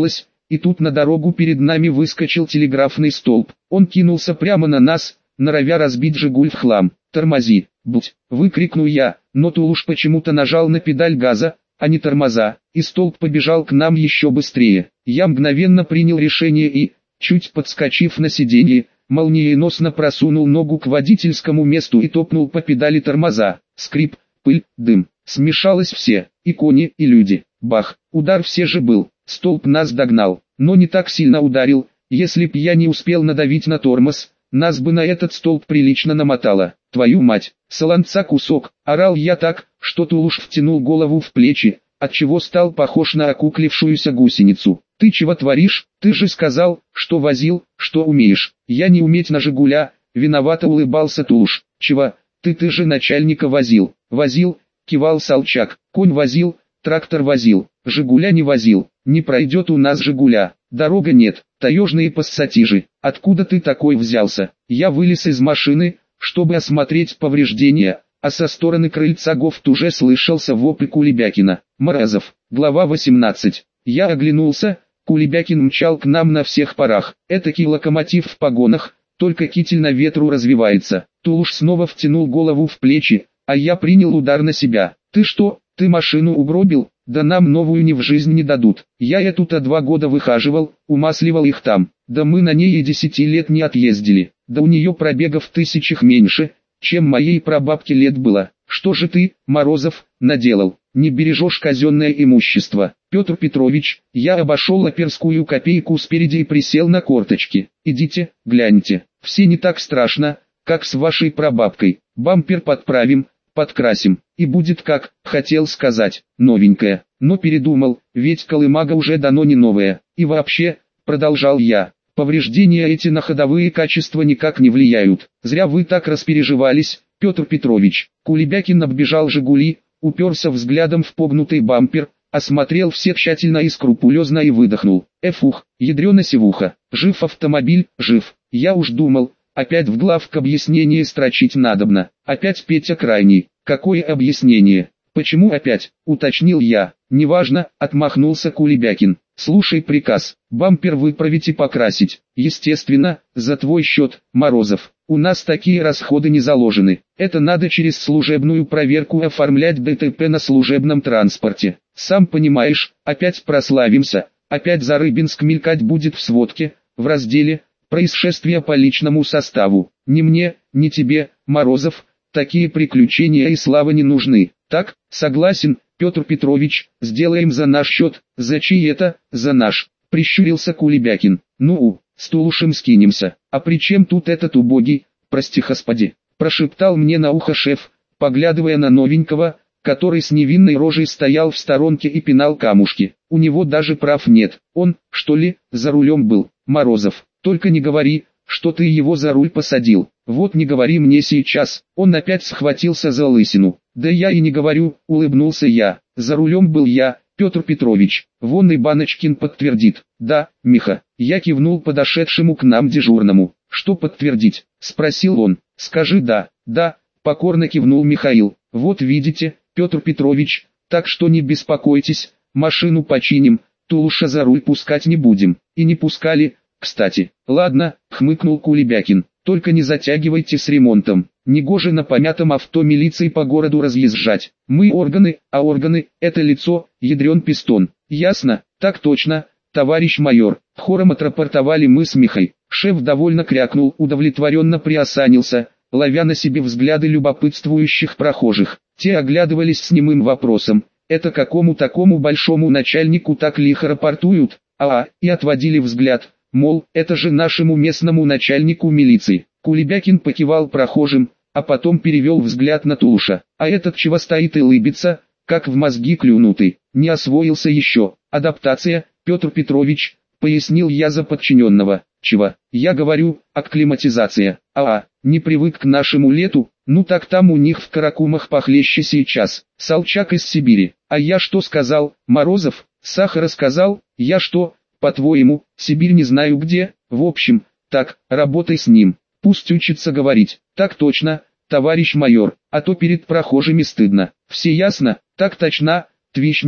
и тут на дорогу перед нами выскочил телеграфный столб. Он кинулся прямо на нас, норовя разбить «Жигуль» в хлам. «Тормози, будь!» — выкрикнул я, но Тулуш почему-то нажал на педаль газа, а не тормоза, и столб побежал к нам еще быстрее. Я мгновенно принял решение и, чуть подскочив на сиденье, молниеносно просунул ногу к водительскому месту и топнул по педали тормоза. Скрип, пыль, дым. Смешалось все, и кони, и люди. Бах, удар все же был. Столб нас догнал, но не так сильно ударил. Если б я не успел надавить на тормоз, нас бы на этот столб прилично намотало. Твою мать, солонца кусок, орал я так, что Тулуш втянул голову в плечи, отчего стал похож на окуклившуюся гусеницу. Ты чего творишь? Ты же сказал, что возил, что умеешь. Я не уметь на «Жигуля», виновато улыбался Тулуш. Чего? Ты ты же начальника возил. Возил, кивал Салчак. Конь возил, трактор возил, «Жигуля» не возил. Не пройдет у нас «Жигуля». Дорога нет, таежные пассатижи. Откуда ты такой взялся? Я вылез из машины, чтобы осмотреть повреждения, а со стороны крыльца Гофт уже слышался вопль Кулебякина. Морозов, глава восемнадцать. Я оглянулся, Кулебякин мчал к нам на всех парах. Этакий локомотив в погонах, только китель на ветру развивается. Тулуш снова втянул голову в плечи, а я принял удар на себя. Ты что, ты машину угробил? Да нам новую ни в жизнь не дадут. Я эту-то два года выхаживал, умасливал их там. Да мы на ней и десяти лет не отъездили. Да у нее пробегов в тысячах меньше, чем моей прабабке лет было. Что же ты, Морозов, наделал? Не бережешь казенное имущество. Петр Петрович, я обошел оперскую копейку спереди и присел на корточки. Идите, гляньте. Все не так страшно, как с вашей прабабкой. Бампер подправим, подкрасим, и будет как, хотел сказать, новенькая. Но передумал, ведь колымага уже давно не новая. И вообще, продолжал я, повреждения эти на ходовые качества никак не влияют. Зря вы так распереживались, Петр Петрович. Кулебякин оббежал «Жигули», уперся взглядом в погнутый бампер, осмотрел все тщательно и скрупулезно и выдохнул. Эфух, ядрена севуха, жив автомобиль, жив. Я уж думал, опять в главк объяснение строчить надобно. Опять Петя крайний. Какое объяснение? Почему опять? Уточнил я. Неважно, отмахнулся Кулебякин. Слушай приказ, бампер выправить и покрасить. Естественно, за твой счет, Морозов. У нас такие расходы не заложены. Это надо через служебную проверку оформлять ДТП на служебном транспорте. Сам понимаешь, опять прославимся, опять Зарыбинск мелькать будет в сводке, в разделе «Происшествия по личному составу». Ни мне, ни тебе, Морозов, такие приключения и слава не нужны. Так, согласен, Петр Петрович, сделаем за наш счет. За чей это, за наш? Прищурился Кулебякин. Ну, с Тулушем скинемся. А при чем тут этот убогий, прости господи? Прошептал мне на ухо шеф, поглядывая на новенького, который с невинной рожей стоял в сторонке и пинал камушки. У него даже прав нет. Он, что ли, за рулем был. Морозов, только не говори, что ты его за руль посадил. Вот не говори мне сейчас. Он опять схватился за лысину. Да я и не говорю, улыбнулся я. За рулем был я, Петр Петрович. Вон и Баночкин подтвердит. Да, Миха. Я кивнул подошедшему к нам дежурному. Что подтвердить? Спросил он. Скажи да. Да, покорно кивнул Михаил. Вот видите, Петр Петрович, так что не беспокойтесь, машину починим, Тулуша за руль пускать не будем. И не пускали, кстати. Ладно, хмыкнул Кулебякин, только не затягивайте с ремонтом. Негоже на помятом авто милиции по городу разъезжать. Мы органы, а органы – это лицо, ядрен пистон. Ясно? Так точно, товарищ майор. Хором отрапортовали мы с Михой. Шеф довольно крякнул, удовлетворенно приосанился, ловя на себе взгляды любопытствующих прохожих. Те оглядывались с немым вопросом. Это какому такому большому начальнику так лихо рапортуют? А, и отводили взгляд, мол, это же нашему местному начальнику милиции. Кулебякин покивал прохожим, а потом перевел взгляд на Тулуша. А этот чего стоит и улыбится, как в мозги клюнутый, не освоился еще. Адаптация, Петр Петрович, пояснил я за подчиненного. Чего? Я говорю, акклиматизация. А, не привык к нашему лету, ну так там у них в Каракумах похлеще сейчас. Салчак из Сибири. А я что сказал, Морозов? Сахара сказал, я что, по-твоему, Сибирь не знаю где? В общем, так, работай с ним. Пусть учится говорить. Так точно, товарищ майор, а то перед прохожими стыдно. Все ясно? Так точно, твич майор.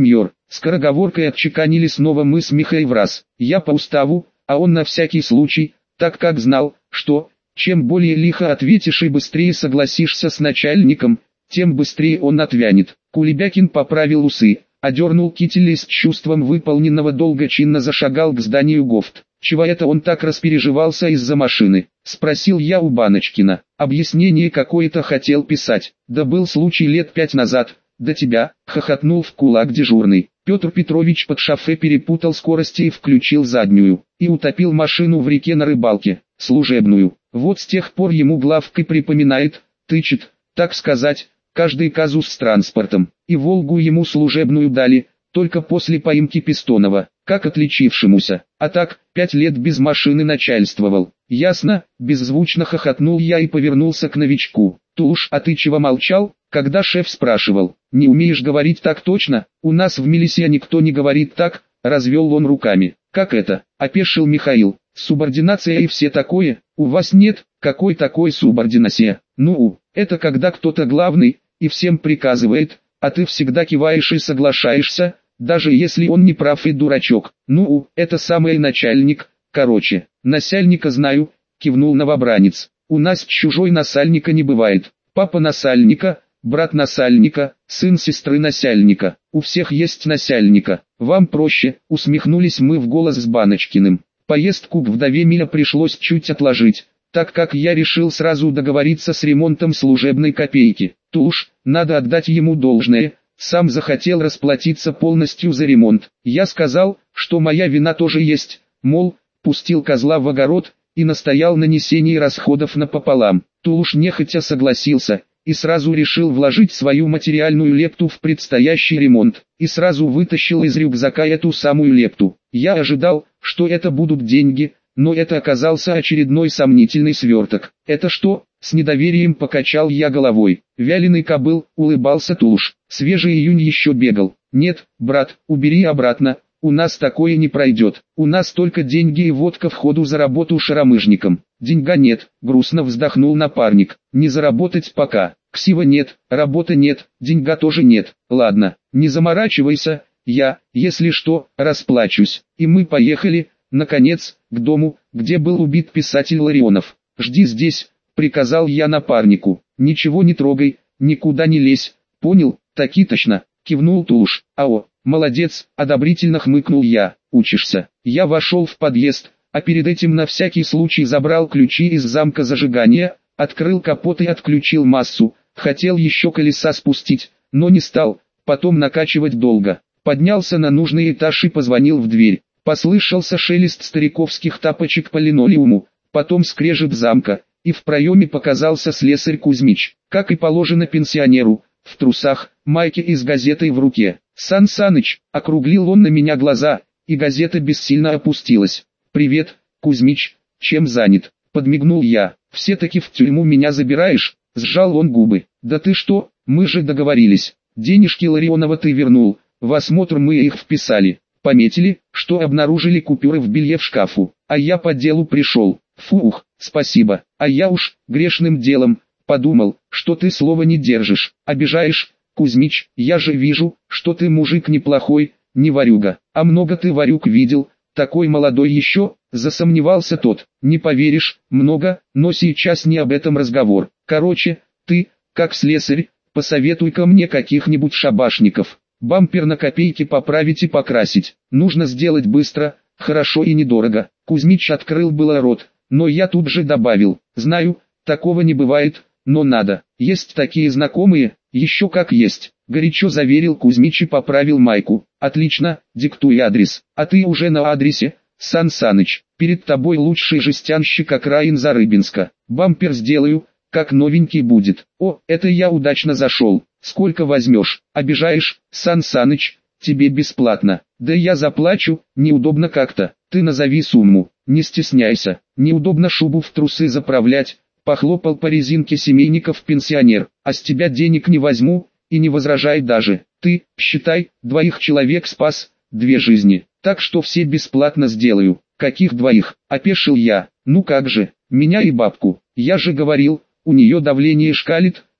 Скороговоркой отчеканили снова мы с Михой враз. Я по уставу, а он на всякий случай, так как знал, что, чем более лихо ответишь и быстрее согласишься с начальником, тем быстрее он отвянет. Кулебякин поправил усы, одернул китель и с чувством выполненного долга чинно зашагал к зданию ГОФТ. «Чего это он так распереживался из-за машины?» — спросил я у Баночкина. «Объяснение какое-то хотел писать. Да был случай лет пять назад, до тебя», — хохотнул в кулак дежурный. Петр Петрович под шофе перепутал скорости и включил заднюю, и утопил машину в реке на рыбалке, служебную. Вот с тех пор ему главкой припоминает, тычет, так сказать, каждый казус с транспортом. И «Волгу» ему служебную дали, только после поимки Пистонова, как отличившемуся. А так, пять лет без машины начальствовал. «Ясно», — беззвучно хохотнул я и повернулся к новичку. «Туш, а ты чего молчал, когда шеф спрашивал? Не умеешь говорить так точно? У нас в милиции никто не говорит так», — развел он руками. «Как это?» — опешил Михаил. «Субординация и все такое? У вас нет? Какой такой субординация? Ну, это когда кто-то главный, и всем приказывает, а ты всегда киваешь и соглашаешься, даже если он не прав и дурачок. Ну, это самый начальник, короче». «Насяльника знаю», — кивнул новобранец. «У нас чужой насальника не бывает. Папа насальника, брат насальника, сын сестры насяльника. У всех есть насяльника. Вам проще», — усмехнулись мы в голос с Баночкиным. Поездку к вдове Миля пришлось чуть отложить, так как я решил сразу договориться с ремонтом служебной копейки. Туш, надо отдать ему должное, сам захотел расплатиться полностью за ремонт. Я сказал, что моя вина тоже есть, мол, пустил козла в огород, и настоял на несении расходов напополам. Туш нехотя согласился, и сразу решил вложить свою материальную лепту в предстоящий ремонт, и сразу вытащил из рюкзака эту самую лепту. Я ожидал, что это будут деньги, но это оказался очередной сомнительный сверток. «Это что?» — с недоверием покачал я головой. «Вяленый кобыл», — улыбался Туш. «Свежий июнь еще бегал». «Нет, брат, убери обратно, у нас такое не пройдет. У нас только деньги и водка в ходу за работу шаромыжником». «Деньга нет», — грустно вздохнул напарник. «Не заработать пока. Ксива нет, работы нет, деньга тоже нет. Ладно, не заморачивайся, я, если что, расплачусь». И мы поехали, наконец, к дому, где был убит писатель Ларионов. «Жди здесь», — приказал я напарнику. «Ничего не трогай, никуда не лезь, понял?» «Таки точно», — кивнул Туш. «Ао, молодец», — одобрительно хмыкнул я. «Учишься». Я вошел в подъезд, а перед этим на всякий случай забрал ключи из замка зажигания, открыл капот и отключил массу. Хотел еще колеса спустить, но не стал, потом накачивать долго. Поднялся на нужный этаж и позвонил в дверь. Послышался шелест стариковских тапочек по линолеуму, потом скрежет замка, и в проеме показался слесарь Кузьмич, как и положено пенсионеру, в трусах, майке и с газетой в руке. «Сан Саныч», — округлил он на меня глаза, и газета бессильно опустилась. «Привет, Кузьмич, чем занят?» — подмигнул я. «Все-таки в тюрьму меня забираешь?» — сжал он губы. «Да ты что, мы же договорились. Денежки Ларионова ты вернул, в осмотр мы их вписали. Пометили, что обнаружили купюры в белье в шкафу, а я по делу пришел. Фух, спасибо. А я уж, грешным делом, подумал, что ты слова не держишь. Обижаешь, Кузьмич, я же вижу, что ты мужик неплохой, не ворюга. А много ты ворюг видел, такой молодой еще?» — засомневался тот. «Не поверишь, много, но сейчас не об этом разговор. Короче, ты, как слесарь, посоветуй-ка мне каких-нибудь шабашников. Бампер на копейки поправить и покрасить. Нужно сделать быстро, хорошо и недорого». Кузьмич открыл было рот, но я тут же добавил: «Знаю, такого не бывает, но надо. Есть такие знакомые, еще как есть», — горячо заверил Кузьмич и поправил майку. «Отлично, диктуй адрес. А ты уже на адресе, Сан Саныч. Перед тобой лучший жестянщик окраин Зарыбинска. Бампер сделаю, как новенький будет». «О, это я удачно зашел. Сколько возьмешь?» «Обижаешь, Сан Саныч, тебе бесплатно». «Да я заплачу, неудобно как-то. Ты назови сумму, не стесняйся. Неудобно шубу в трусы заправлять», — похлопал по резинке семейников пенсионер. «А с тебя денег не возьму, и не возражай даже. Ты, считай, двоих человек спас, две жизни. Так что все бесплатно сделаю». «Каких двоих?» — опешил я. «Ну как же, меня и бабку. Я же говорил, у нее давление шкалит»,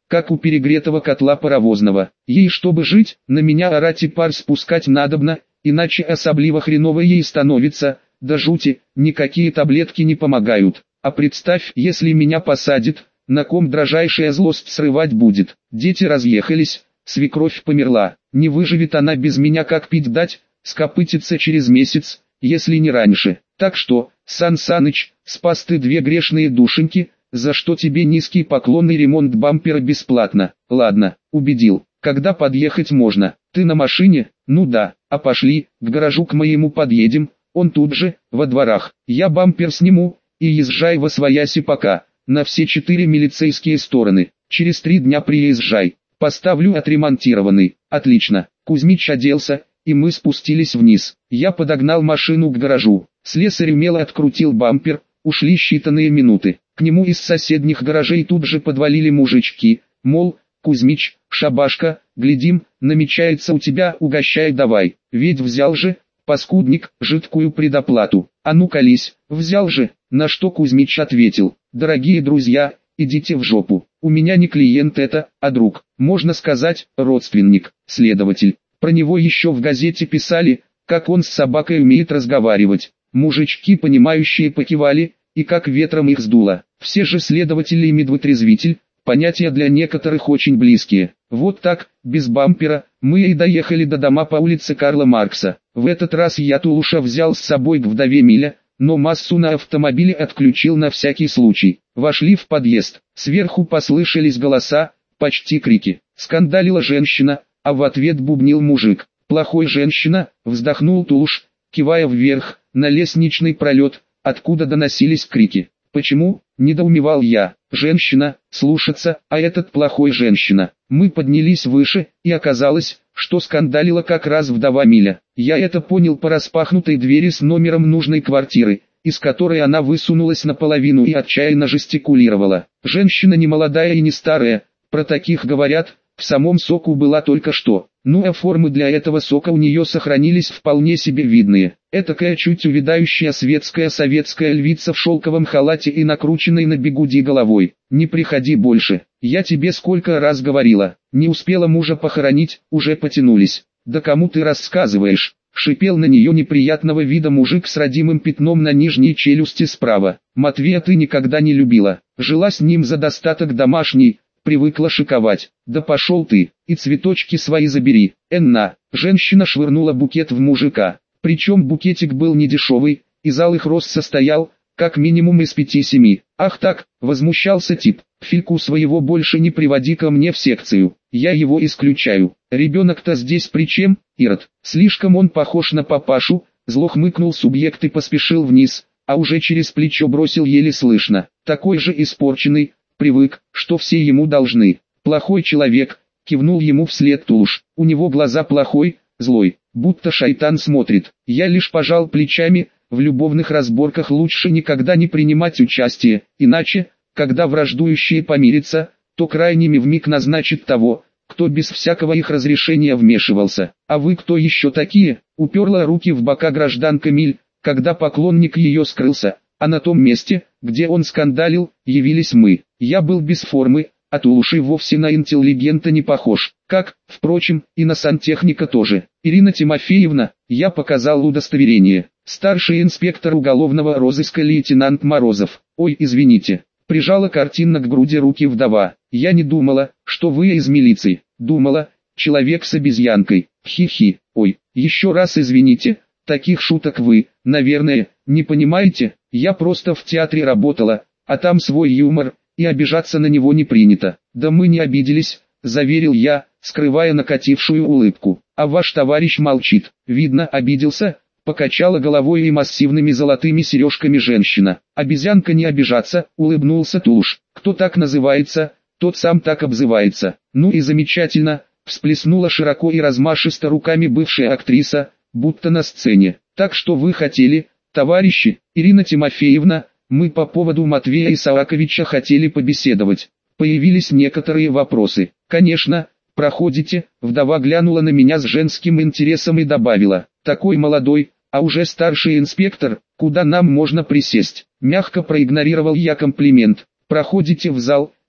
как у перегретого котла паровозного. Ей, чтобы жить, на меня орать и пар спускать надобно, иначе особливо хреново ей становится, да жути, никакие таблетки не помогают. А представь, если меня посадит, на ком дрожайшая злость срывать будет. Дети разъехались, свекровь померла, не выживет она без меня, как пить дать, скопытится через месяц, если не раньше. Так что, Сан Саныч, спас ты две грешные душеньки, за что тебе низкий поклон и ремонт бампера бесплатно. Ладно, убедил. Когда подъехать можно? Ты на машине? Ну да, а пошли, к гаражу к моему подъедем, он тут же, во дворах. Я бампер сниму, и езжай восвояси пока, на все четыре милицейские стороны. Через три дня приезжай, поставлю отремонтированный. Отлично. Кузьмич оделся, и мы спустились вниз. Я подогнал машину к гаражу. Слесарь умело открутил бампер, ушли считанные минуты. К нему из соседних гаражей тут же подвалили мужички, мол, Кузьмич, шабашка, глядим, намечается у тебя, угощай давай. Ведь взял же, паскудник, жидкую предоплату. А ну колись, взял же, на что Кузьмич ответил: дорогие друзья, идите в жопу. У меня не клиент это, а друг, можно сказать, родственник, следователь. Про него еще в газете писали, как он с собакой умеет разговаривать. Мужички, понимающие, покивали, и как ветром их сдуло. Все же следователи и медвотрезвитель, понятия для некоторых очень близкие. Вот так, без бампера, мы и доехали до дома по улице Карла Маркса. В этот раз я Тулуша взял с собой к вдове Миля, но массу на автомобиле отключил на всякий случай. Вошли в подъезд, сверху послышались голоса, почти крики. Скандалила женщина, а в ответ бубнил мужик. «Плохой женщина», вздохнул Тулуш, кивая вверх, на лестничный пролет, откуда доносились крики. «Почему?» – недоумевал я. «Женщина, слушаться, а этот плохой женщина». Мы поднялись выше, и оказалось, что скандалила как раз вдова Миля. Я это понял по распахнутой двери с номером нужной квартиры, из которой она высунулась наполовину и отчаянно жестикулировала. Женщина не молодая и не старая, про таких говорят, в самом соку была только что. Ну а формы для этого сока у нее сохранились вполне себе видные. Этакая чуть увядающая светская советская львица в шелковом халате и накрученной на бигуди головой. «Не приходи больше, я тебе сколько раз говорила, не успела мужа похоронить, уже потянулись». «Да кому ты рассказываешь?» — шипел на нее неприятного вида мужик с родимым пятном на нижней челюсти справа. «Матвея ты никогда не любила, жила с ним за достаток домашний, привыкла шиковать. Да пошел ты, и цветочки свои забери». «Энна!» — женщина швырнула букет в мужика. Причем букетик был не дешевый, и зал их рост состоял, как минимум из пяти-семи. «Ах так!» — возмущался тип. «Фильку своего больше не приводи ко мне в секцию, я его исключаю». «Ребенок-то здесь при чем, Ирод? Слишком он похож на папашу», — зло хмыкнул субъект и поспешил вниз, а уже через плечо бросил еле слышно. «Такой же испорченный, привык, что все ему должны. Плохой человек», — кивнул ему вслед Тулуш. «У него глаза плохой, злой, будто шайтан смотрит». Я лишь пожал плечами, в любовных разборках лучше никогда не принимать участие, иначе, когда враждующие помирятся, то крайними вмиг назначит того, кто без всякого их разрешения вмешивался. «А вы кто еще такие?» — уперла руки в бока гражданка Миль, когда поклонник ее скрылся, а на том месте, где он скандалил, явились мы. Я был без формы, а Тулуш и вовсе на интеллигента не похож, как, впрочем, и на сантехника тоже. «Ирина Тимофеевна», я показал удостоверение. «Старший инспектор уголовного розыска лейтенант Морозов». «Ой, извините». Прижала картинно к груди руки вдова. «Я не думала, что вы из милиции. Думала, человек с обезьянкой. Хи-хи. Ой, еще раз извините, таких шуток вы, наверное, не понимаете. Я просто в театре работала, а там свой юмор, и обижаться на него не принято». «Да мы не обиделись», — заверил я, скрывая накатившую улыбку. «А ваш товарищ молчит. Видно, обиделся». Покачала головой и массивными золотыми сережками женщина. «Обезьянка не обижаться», — улыбнулся Тулуш. «Кто так называется, тот сам так обзывается». «Ну и замечательно», — всплеснула широко и размашисто руками бывшая актриса, будто на сцене. «Так что вы хотели, товарищи?» «Ирина Тимофеевна, мы по поводу Матвея Исааковича хотели побеседовать. Появились некоторые вопросы». «Конечно, проходите», — вдова глянула на меня с женским интересом и добавила. «Такой молодой, а уже старший инспектор, куда нам можно присесть?» Мягко проигнорировал я комплимент. «Проходите в зал», —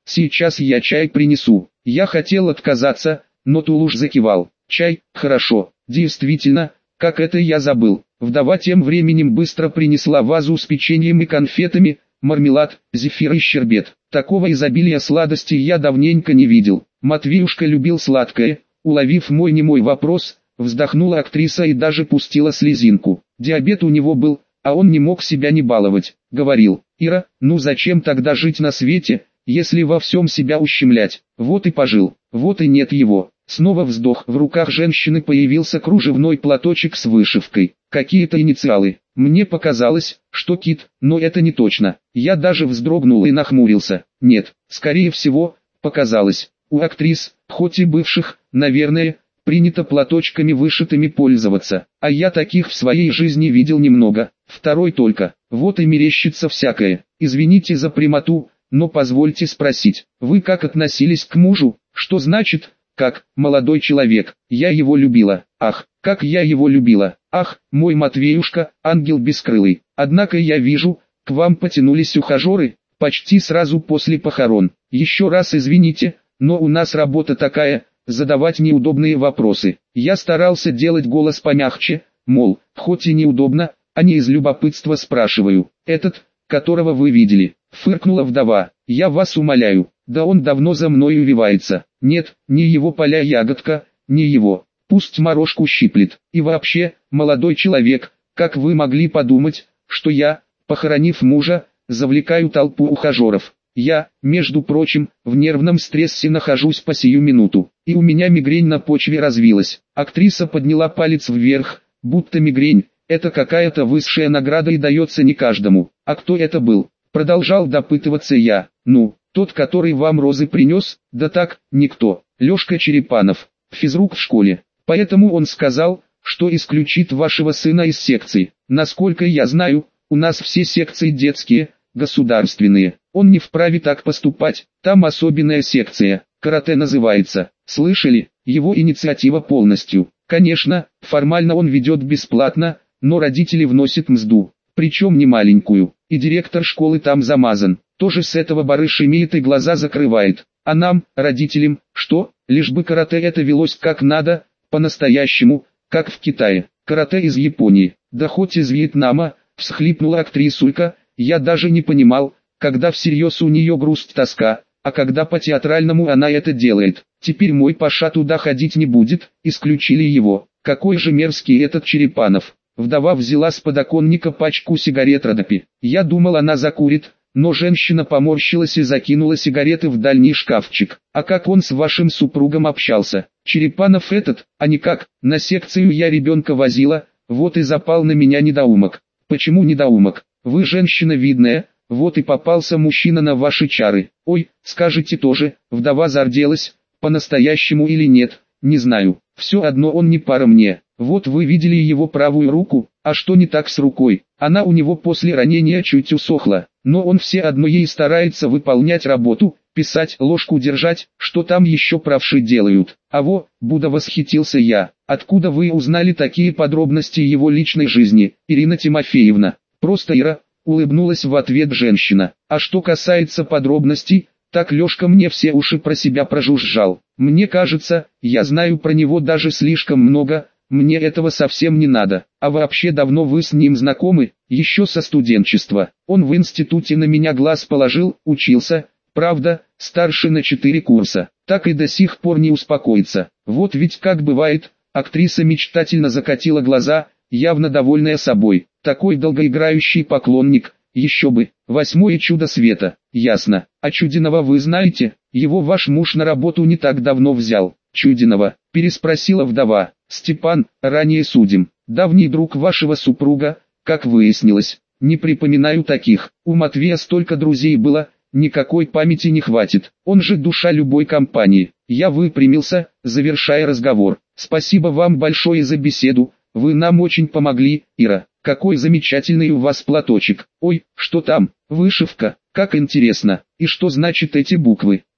сейчас я чай принесу. Я хотел отказаться, но Тулуш закивал. Чай, хорошо, действительно, как это я забыл. Вдова тем временем быстро принесла вазу с печеньем и конфетами, мармелад, зефир и щербет. Такого изобилия сладостей я давненько не видел. Матвеюшка любил сладкое. Уловив мой немой вопрос, вздохнула актриса и даже пустила слезинку. Диабет у него был, а он не мог себя не баловать. Говорил: Ира, ну зачем тогда жить на свете, если во всем себя ущемлять? Вот и пожил, вот и нет его. Снова вздох. В руках женщины появился кружевной платочек с вышивкой. Какие-то инициалы. Мне показалось, что Кит, но это не точно. Я даже вздрогнул и нахмурился. Нет, скорее всего, показалось. У актрис, хоть и бывших, наверное, принято платочками вышитыми пользоваться. А я таких в своей жизни видел немного. Второй только. Вот и мерещится всякое. Извините за прямоту, но позвольте спросить. Вы как относились к мужу? Что значит... Как, молодой человек, я его любила, ах, как я его любила, ах, мой Матвеюшка, ангел бескрылый. Однако я вижу, к вам потянулись ухажеры, почти сразу после похорон. Еще раз извините, но у нас работа такая, задавать неудобные вопросы. Я старался делать голос помягче, мол, хоть и неудобно, а не из любопытства спрашиваю. Этот, которого вы видели, фыркнула вдова, я вас умоляю. Да он давно за мной увивается. Нет, не его поля ягодка, не его. Пусть морожку щиплет. И вообще, молодой человек, как вы могли подумать, что я, похоронив мужа, завлекаю толпу ухажеров? Я, между прочим, в нервном стрессе нахожусь по сию минуту. И у меня мигрень на почве развилась. Актриса подняла палец вверх, будто мигрень – это какая-то высшая награда и дается не каждому. А кто это был? Продолжал допытываться я. Ну... Тот, который вам розы принес? Да так, никто. Лешка Черепанов, физрук в школе. Поэтому он сказал, что исключит вашего сына из секции. Насколько я знаю, у нас все секции детские, государственные. Он не вправе так поступать. Там особенная секция, карате называется. Слышали? Его инициатива полностью. Конечно, формально он ведет бесплатно, но родители вносят мзду. Причем не маленькую. И директор школы там замазан. Тоже с этого барыш имеет и глаза закрывает. А нам, родителям, что? Лишь бы карате это велось как надо, по-настоящему, как в Китае. Карате из Японии, да хоть из Вьетнама, всхлипнула актрисулька. Я даже не понимал, когда всерьез у нее грусть тоска, а когда по-театральному она это делает. Теперь мой Паша туда ходить не будет, исключили его. Какой же мерзкий этот Черепанов. Вдова взяла с подоконника пачку сигарет Родопи. Я думал, она закурит. Но женщина поморщилась и закинула сигареты в дальний шкафчик. А как он с вашим супругом общался? Черепанов этот, а никак, на секцию я ребенка возила, вот и запал на меня недоумок. Почему недоумок? Вы женщина видная, вот и попался мужчина на ваши чары. Ой, скажите тоже, вдова зарделась, по-настоящему или нет, не знаю. Все одно он не пара мне. Вот вы видели его правую руку, а что не так с рукой? Она у него после ранения чуть усохла, но он все одно ей старается выполнять работу, писать, ложку держать, что там еще правши делают. А во, Будда, восхитился я. Откуда вы узнали такие подробности его личной жизни, Ирина Тимофеевна? Просто Ира, улыбнулась в ответ женщина. А что касается подробностей, так Лешка мне все уши про себя прожужжал. Мне кажется, я знаю про него даже слишком много. Мне этого совсем не надо. А вообще давно вы с ним знакомы? Еще со студенчества. Он в институте на меня глаз положил, учился, правда, старше на четыре курса. Так и до сих пор не успокоится. Вот ведь как бывает, актриса мечтательно закатила глаза, явно довольная собой. Такой долгоиграющий поклонник, еще бы. Восьмое чудо света. Ясно. А Чудинова вы знаете? Его ваш муж на работу не так давно взял. Чудинова, переспросила вдова. Степан, ранее судим, давний друг вашего супруга, как выяснилось. Не припоминаю таких. У Матвея столько друзей было, никакой памяти не хватит. Он же душа любой компании. Я выпрямился, завершая разговор. Спасибо вам большое за беседу, вы нам очень помогли, Ира. Какой замечательный у вас платочек. Ой, что там? Вышивка, как интересно. И что значит эти буквы?